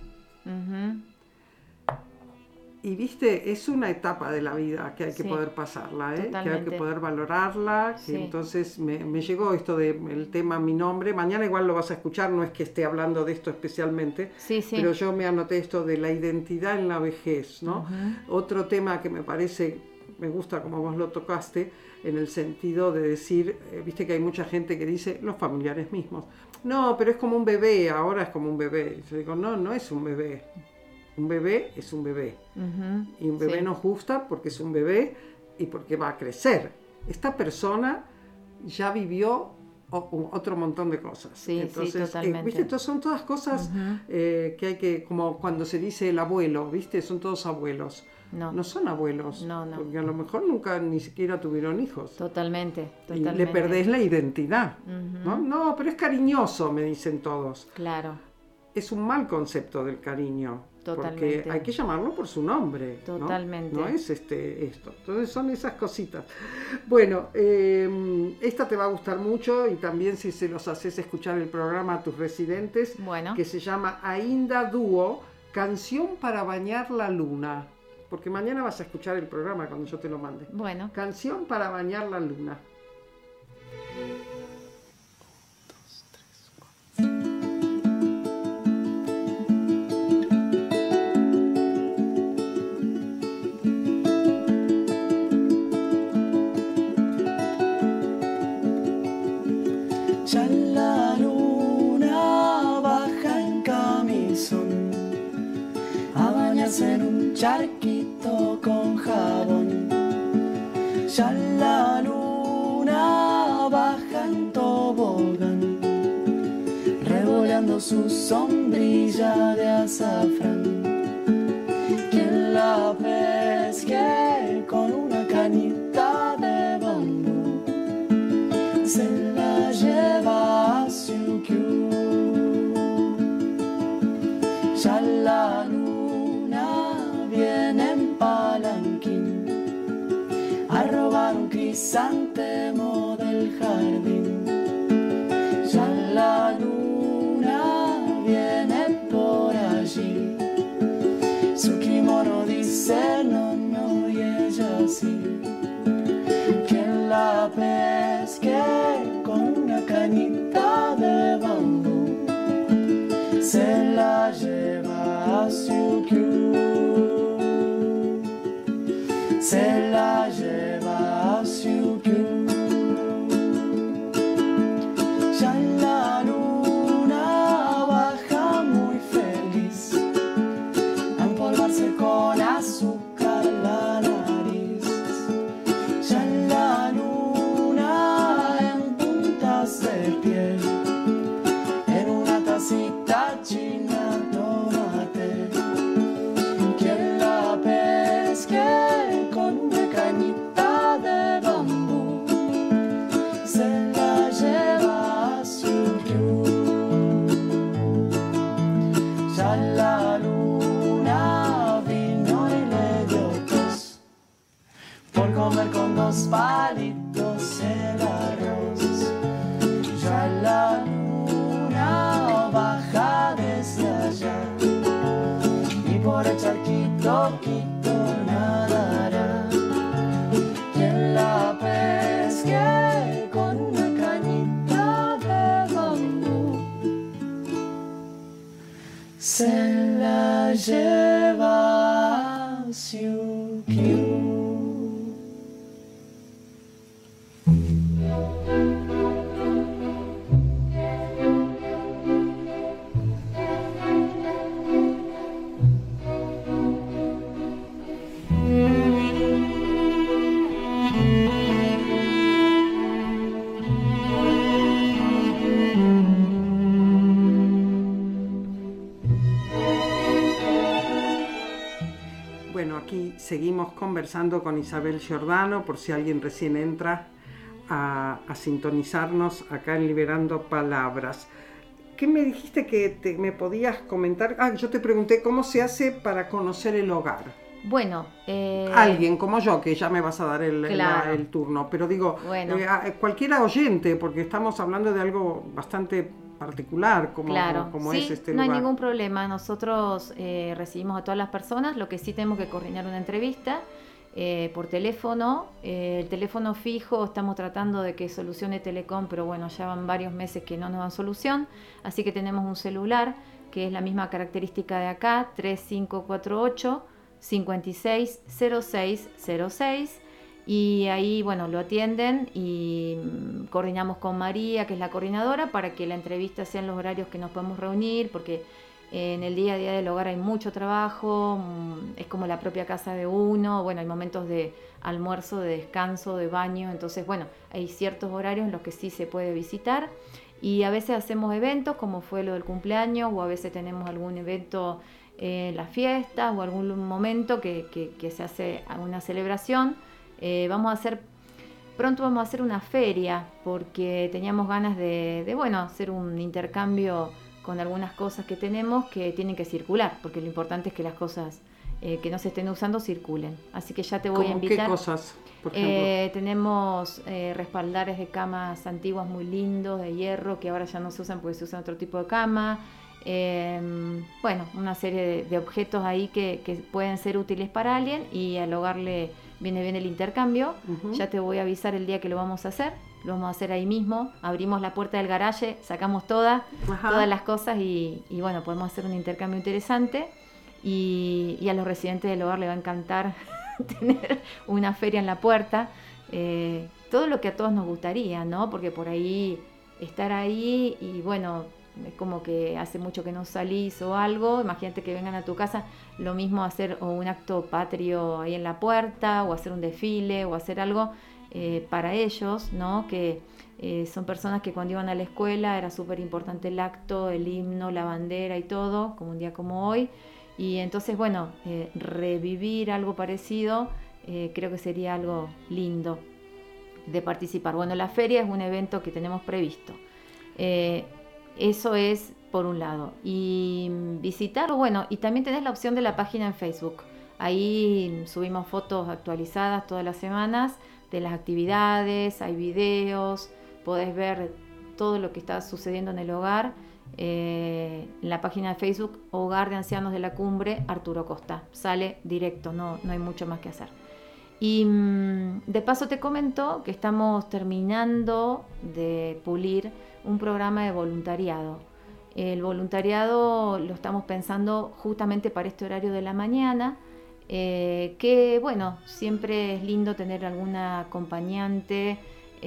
Y viste, es una etapa de la vida que hay que poder pasarla, que hay que poder valorarla. Que entonces me llegó esto del tema mi nombre. Mañana igual lo vas a escuchar, no es que esté hablando de esto especialmente, pero yo me anoté esto de la identidad en la vejez, ¿no? Otro tema que me gusta como vos lo tocaste, en el sentido de decir, viste que hay mucha gente que dice, los familiares mismos, no, pero es como un bebé, ahora es como un bebé. Yo digo, no es un bebé. Un bebé es un bebé. Y un bebé nos gusta porque es un bebé y porque va a crecer. Esta persona ya vivió otro montón de cosas. Entonces, totalmente. ¿viste? Entonces son todas cosas que hay que, como cuando se dice el abuelo, ¿viste? Son todos abuelos. No son abuelos. No. Porque a lo mejor nunca ni siquiera tuvieron hijos. Totalmente. Y le perdés la identidad. No, pero es cariñoso, me dicen todos. Claro. Es un mal concepto del cariño. Totalmente. Porque hay que llamarlo por su nombre. Totalmente. No es esto. Entonces son esas cositas. Bueno, esta te va a gustar mucho y también si se los haces escuchar el programa a tus residentes, que se llama Ainda Dúo, Canción para bañar la luna. Porque mañana vas a escuchar el programa cuando yo te lo mande. Bueno. Canción para bañar la luna. charquito con jabón. Ya la luna baja en tobogán, revoleando su sombrilla de azafrán. Quien la pesque con una cañita de bambú, se la lleva a Siukiu. Ya la luna viene en palanquín a robar un crisantemo del jardín. Ya la luna viene por allí, su kimono dice no, no, y ella sí. Quien la pesque con una cañita de bambú, se la lleva a Siukiu. Se la lleva a Siukiu. Ya la luna baja muy feliz a empolvarse con azúcar la nariz. Ya la luna en puntas de piel, en una tacita china tomate. Quien la pesque con una cañita de bambú, se la lleva a Siukiu. Ya la luna vino y le dio tos por comer con dos palitos el arroz. Ya la luna baja desde allá y por el charquito quito nadará. Quien la pesque con una cañita de bambú, se la lleva a Siukiu. Bueno, aquí seguimos conversando con Isabel Giordano, por si alguien recién entra a sintonizarnos acá en Liberando Palabras. ¿Qué me dijiste que me podías comentar? Yo te pregunté cómo se hace para conocer el hogar. Bueno, alguien como yo, que ya me vas a dar claro. el turno, pero digo, bueno. Cualquiera oyente, porque estamos hablando de algo bastante particular como sí, es este lugar. No hay ningún problema. Nosotros recibimos a todas las personas. Lo que sí tenemos que coordinar una entrevista por teléfono. El teléfono fijo estamos tratando de que solucione Telecom, pero bueno, ya van varios meses que no nos dan solución. Así que tenemos un celular que es la misma característica de acá, 3548 560606, y ahí bueno lo atienden y coordinamos con María, que es la coordinadora, para que la entrevista sea en los horarios que nos podemos reunir, porque en el día a día del hogar hay mucho trabajo, es como la propia casa de uno, bueno, hay momentos de almuerzo, de descanso, de baño, entonces bueno, hay ciertos horarios en los que sí se puede visitar, y a veces hacemos eventos como fue lo del cumpleaños, o a veces tenemos algún evento las fiestas o algún momento que se hace una celebración. Pronto vamos a hacer una feria, porque teníamos ganas de hacer un intercambio con algunas cosas que tenemos que tienen que circular, porque lo importante es que las cosas que no se estén usando circulen. Así que ya te voy a invitar. ¿Qué cosas, por ejemplo? Tenemos respaldares de camas antiguas muy lindos, de hierro, que ahora ya no se usan porque se usan otro tipo de cama. Una serie de objetos ahí que pueden ser útiles para alguien, y al hogar le viene bien el intercambio. Ya te voy a avisar el día que lo vamos a hacer. Lo vamos a hacer ahí mismo. Abrimos la puerta del garaje, sacamos todas las cosas y bueno, podemos hacer un intercambio interesante, y a los residentes del hogar les va a encantar tener una feria en la puerta. Todo lo que a todos nos gustaría, ¿no? Porque por ahí estar ahí y bueno, es como que hace mucho que no salís o algo, imagínate que vengan a tu casa, lo mismo hacer o un acto patrio ahí en la puerta, o hacer un desfile, o hacer algo para ellos, ¿no? Que son personas que cuando iban a la escuela era súper importante el acto, el himno, la bandera y todo, como un día como hoy. Y entonces, bueno, revivir algo parecido creo que sería algo lindo de participar. Bueno, la feria es un evento que tenemos previsto. Eso es por un lado. Y visitarlo, bueno, y también tenés la opción de la página en Facebook. Ahí subimos fotos actualizadas todas las semanas de las actividades, hay videos, podés ver todo lo que está sucediendo en el hogar. En la página de Facebook, Hogar de Ancianos de la Cumbre, Arturo Costa. Sale directo, no hay mucho más que hacer. Y de paso te comento que estamos terminando de pulir un programa de voluntariado. El voluntariado lo estamos pensando justamente para este horario de la mañana, que bueno, siempre es lindo tener alguna acompañante,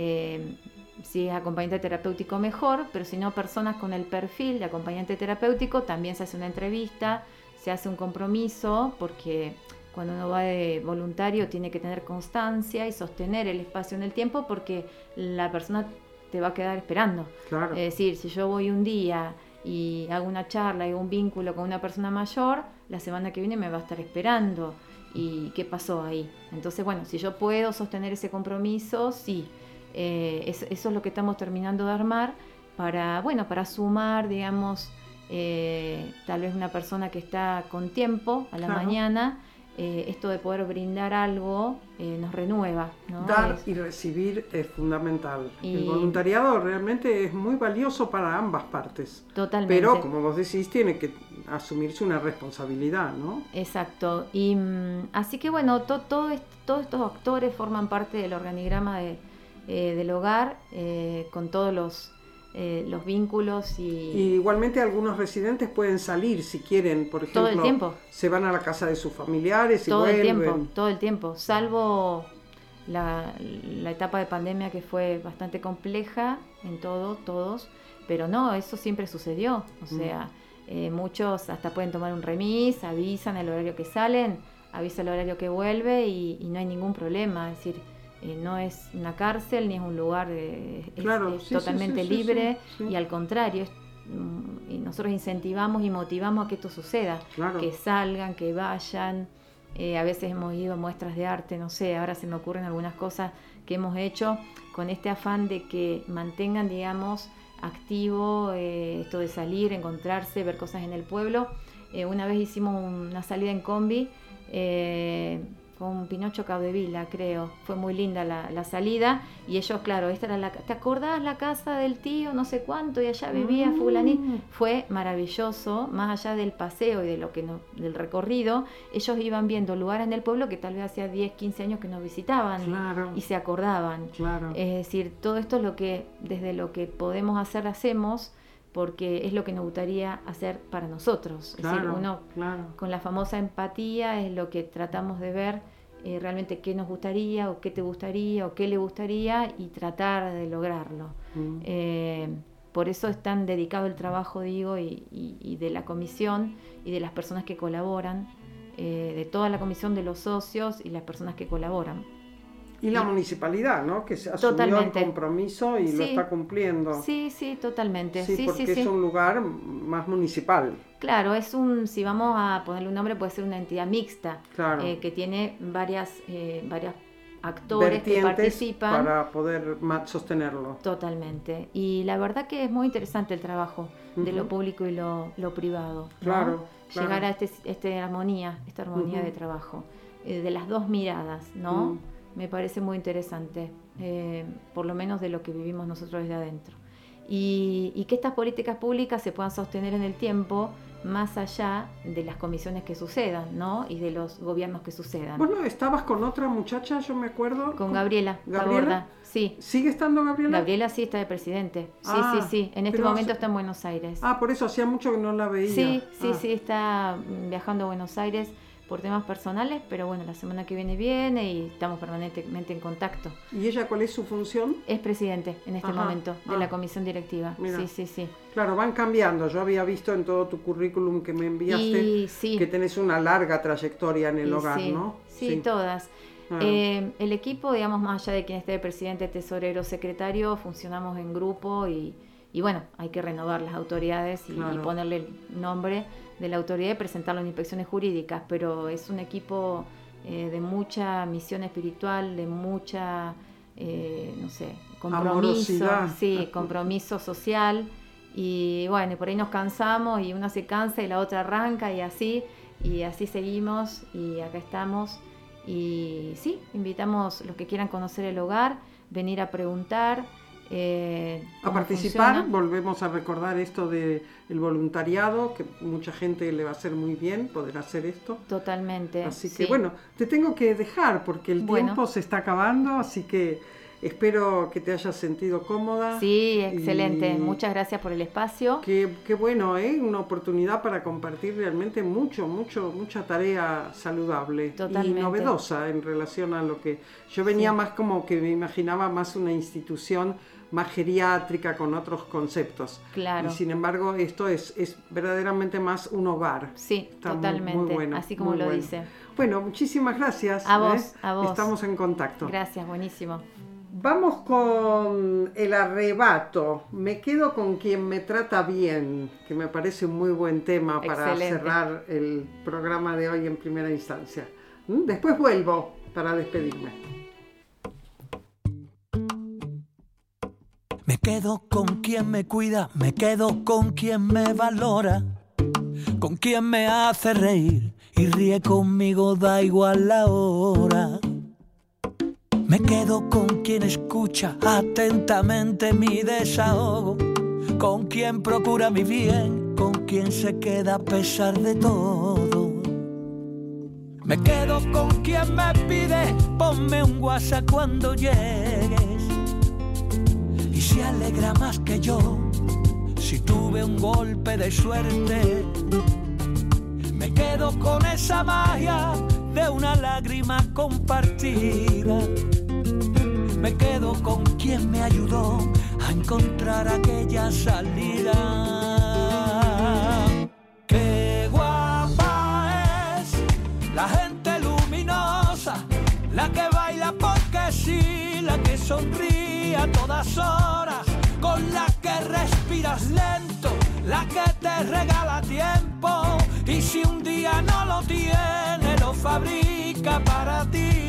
si es acompañante terapéutico mejor, pero si no, personas con el perfil de acompañante terapéutico, también se hace una entrevista, se hace un compromiso, porque cuando uno va de voluntario tiene que tener constancia y sostener el espacio en el tiempo, porque la persona te va a quedar esperando. Claro. Es decir, si yo voy un día y hago una charla, hago un vínculo con una persona mayor, la semana que viene me va a estar esperando. ¿Y qué pasó ahí? Entonces, bueno, si yo puedo sostener ese compromiso, sí. Eso es lo que estamos terminando de armar para sumar, digamos, tal vez una persona que está con tiempo a la mañana. Esto de poder brindar algo nos renueva, ¿no? Dar y recibir es fundamental. El voluntariado realmente es muy valioso para ambas partes. Totalmente. Pero, como vos decís, tiene que asumirse una responsabilidad, ¿no? Exacto. Y así que bueno, todos estos actores forman parte del organigrama del hogar, con todos los vínculos y igualmente algunos residentes pueden salir si quieren, por ejemplo, todo el tiempo. Se van a la casa de sus familiares y todo vuelven. Todo el tiempo, salvo la etapa de pandemia, que fue bastante compleja en todos, pero no, eso siempre sucedió, o sea, muchos hasta pueden tomar un remis, avisan el horario que salen, avisan el horario que vuelve y no hay ningún problema, es decir, no es una cárcel ni es un lugar claro, es totalmente libre, y al contrario, y nosotros incentivamos y motivamos a que esto suceda, claro. Que salgan, que vayan. A veces hemos ido a muestras de arte, no sé, ahora se me ocurren algunas cosas que hemos hecho con este afán de que mantengan, digamos, activo esto de salir, encontrarse, ver cosas en el pueblo. Una vez hicimos una salida en combi con Pinocho Caudevila, creo. Fue muy linda la salida. Y ellos, claro, esta era ¿te acordás la casa del tío? No sé cuánto, y allá vivía fulanito. Fue maravilloso, más allá del paseo y de del recorrido. Ellos iban viendo lugares en el pueblo que tal vez hacía 10, 15 años que nos visitaban, claro. y se acordaban. Claro. Es decir, todo esto es desde lo que podemos hacer, hacemos, porque es lo que nos gustaría hacer para nosotros. Claro, es decir, uno claro. Con la famosa empatía es lo que tratamos de ver realmente qué nos gustaría, o qué te gustaría, o qué le gustaría, y tratar de lograrlo. Por eso es tan dedicado el trabajo, digo, y de la comisión y de las personas que colaboran, de toda la comisión, de los socios y las personas que colaboran. Y la municipalidad, ¿no? Que se asumió el compromiso y lo está cumpliendo. Sí, totalmente. Sí, porque es un lugar más municipal. Claro, si vamos a ponerle un nombre, puede ser una entidad mixta, claro. Que tiene varias actores que participan. Para poder sostenerlo. Totalmente. Y la verdad que es muy interesante el trabajo de lo público y lo privado, ¿no? Claro. Llegar a esta armonía de trabajo, de las dos miradas, ¿no? Me parece muy interesante, por lo menos de lo que vivimos nosotros desde adentro. Y que estas políticas públicas se puedan sostener en el tiempo, más allá de las comisiones que sucedan, ¿no? Y de los gobiernos que sucedan. Bueno, estabas con otra muchacha, yo me acuerdo. Con Gabriela. ¿Gabriela? Sí. ¿Sigue estando Gabriela? Gabriela sí está de presidente. Sí. En este momento está en Buenos Aires. Por eso hacía mucho que no la veía. Sí, está viajando a Buenos Aires por temas personales, pero bueno, la semana que viene y estamos permanentemente en contacto. ¿Y ella cuál es su función? Es presidente en este momento de la comisión directiva. Mira. Sí. Claro, van cambiando. Yo había visto en todo tu currículum que me enviaste que tenés una larga trayectoria en el hogar, ¿no? Sí, todas. El equipo, digamos, más allá de quien esté presidente, tesorero, secretario, funcionamos en grupo y bueno, hay que renovar las autoridades y ponerle el nombre de la autoridad y presentarlo en inspecciones jurídicas, pero es un equipo de mucha misión espiritual, de mucha, compromiso, compromiso social, y bueno, por ahí nos cansamos y una se cansa y la otra arranca y así seguimos y acá estamos. Y sí, invitamos a los que quieran conocer el hogar, venir a preguntar, a participar. Funciona. Volvemos a recordar esto del voluntariado, que mucha gente le va a hacer muy bien poder hacer esto. Totalmente. Así que bueno, te tengo que dejar porque el tiempo se está acabando, así que espero que te hayas sentido cómoda. Sí, excelente. Muchas gracias por el espacio. Qué bueno, una oportunidad para compartir realmente mucha tarea saludable. Totalmente. Y novedosa en relación a lo que yo venía más como que me imaginaba más una institución más geriátrica con otros conceptos. Claro. Y sin embargo esto es verdaderamente más un hogar. Sí, está totalmente. Muy bueno, así como lo dice. Bueno, muchísimas gracias. A vos. Estamos en contacto. Gracias, buenísimo. Vamos con El Arrebato. Me quedo con quien me trata bien, que me parece un muy buen tema para cerrar el programa de hoy en primera instancia. Después vuelvo para despedirme. Me quedo con quien me cuida, me quedo con quien me valora, con quien me hace reír y ríe conmigo, da igual la hora. Me quedo con quien escucha atentamente mi desahogo, con quien procura mi bien, con quien se queda a pesar de todo. Me quedo con quien me pide, ponme un WhatsApp cuando llegues, y se alegra más que yo si tuve un golpe de suerte. Me quedo con esa magia de una lágrima compartida. Me quedo con quien me ayudó a encontrar aquella salida. Qué guapa es la gente luminosa, la que baila porque sí, la que sonríe a todas horas, con la que respiras lento, la que te regala tiempo, y si un día no lo tiene, lo fabrica para ti.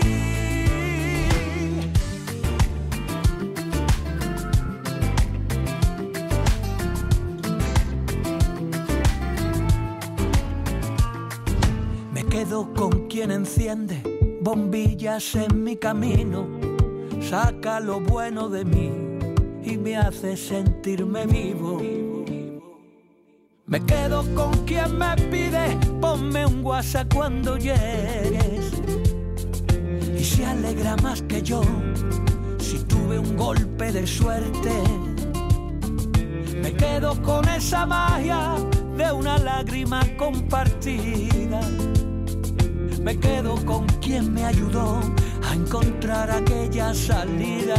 Me quedo con quien enciende bombillas en mi camino, saca lo bueno de mí y me hace sentirme vivo. Me quedo con quien me pide, ponme un WhatsApp cuando llegues, y se alegra más que yo si tuve un golpe de suerte. Me quedo con esa magia de una lágrima compartida. Me quedo con quien me ayudó a encontrar aquella salida.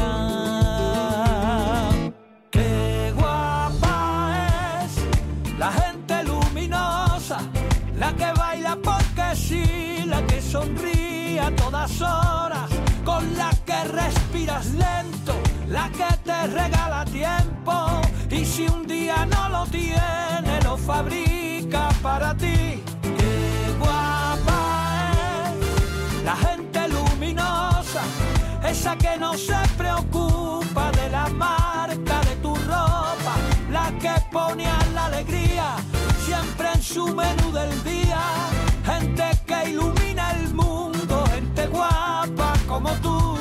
Qué guapa es la gente luminosa, la que baila porque sí, la que sonríe a todas horas, con la que respiras lento, la que te regala tiempo, y si un día no lo tiene, lo fabrica para ti. Qué guapa es la gente luminosa, esa que no se preocupa de la marca de tu ropa, la que pone a la alegría siempre en su menú del día. Gente que ilumina el mundo, gente guapa como tú.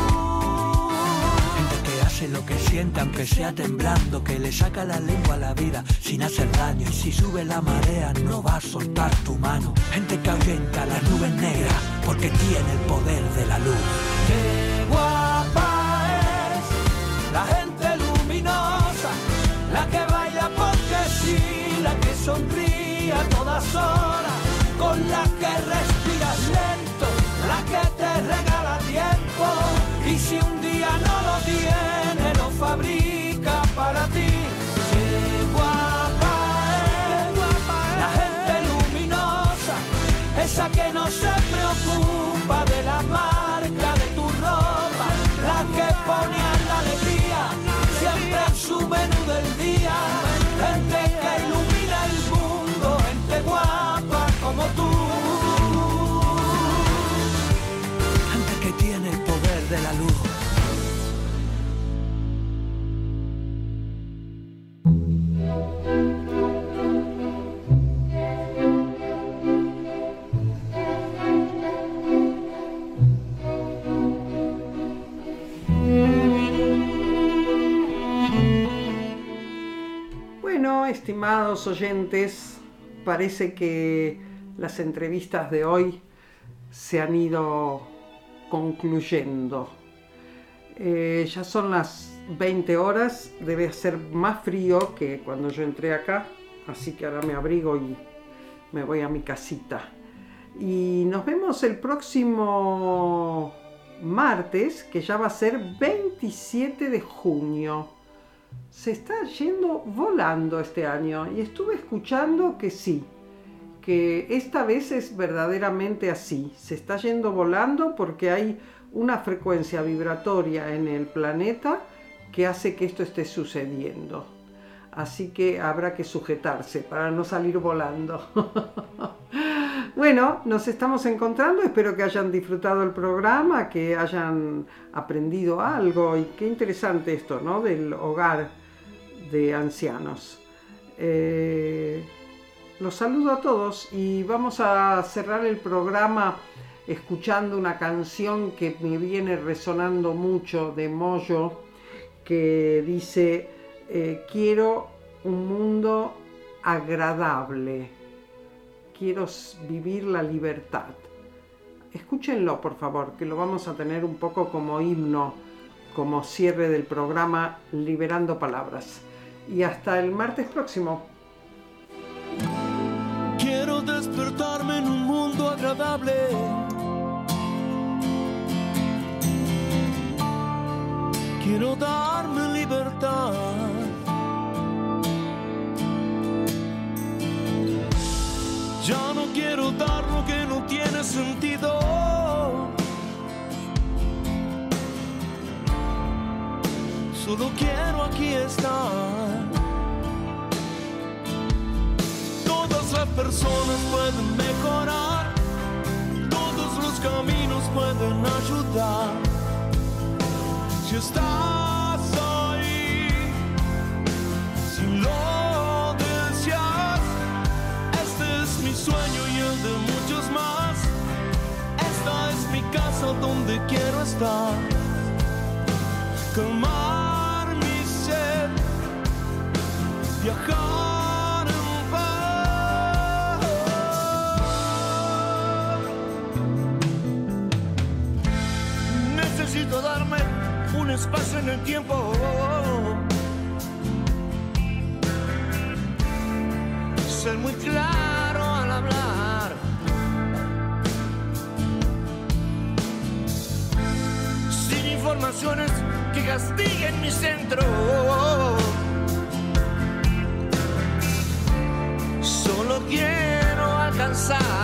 Gente que hace lo que siente aunque sea temblando, que le saca la lengua a la vida sin hacer daño, y si sube la marea no va a soltar tu mano. Gente que ahuyenta las nubes negras porque tiene el poder de la luz. Qué guapa es la gente luminosa, la que baila porque sí, la que sonríe a todas horas, con la que respiras lento, la que te regala tiempo, y si un día no lo tiene, lo fabrica para ti. Qué guapa es, la gente luminosa, esa que no se preocupa de la marca de tu ropa, la que pone a la alegría siempre en su menú del día. Gente que ilumina el mundo, gente guapa como tú. Gente que tiene el poder de la luz. Bueno, estimados oyentes, parece que las entrevistas de hoy se han ido concluyendo. Ya son las 20 horas, debe ser más frío que cuando yo entré acá, así que ahora me abrigo y me voy a mi casita. Y nos vemos el próximo martes, que ya va a ser 27 de junio. Se está yendo volando este año y estuve escuchando que sí, que esta vez es verdaderamente así. Se está yendo volando porque hay una frecuencia vibratoria en el planeta que hace que esto esté sucediendo. Así que habrá que sujetarse para no salir volando. Bueno, nos estamos encontrando, espero que hayan disfrutado el programa, que hayan aprendido algo, y qué interesante esto, ¿no? Del hogar de ancianos. Los saludo a todos y vamos a cerrar el programa escuchando una canción que me viene resonando mucho de Moyo, que dice quiero un mundo agradable, quiero vivir la libertad. Escúchenlo, por favor, que lo vamos a tener un poco como himno, como cierre del programa Liberando Palabras. Y hasta el martes próximo. Quiero despertarme en un mundo agradable. Quiero darme libertad. Ya no quiero dar lo que no tiene sentido. Solo quiero aquí estar. Todas las personas pueden mejorar, todos los caminos pueden ayudar. Si estás ahí, si lo deseas, este es mi sueño y el de muchos más. Esta es mi casa donde quiero estar. Calmar mi sed, viajar en paz. Necesito darme un espacio en el tiempo. Ser muy claro al hablar. Sin informaciones que castiguen mi centro. Solo quiero alcanzar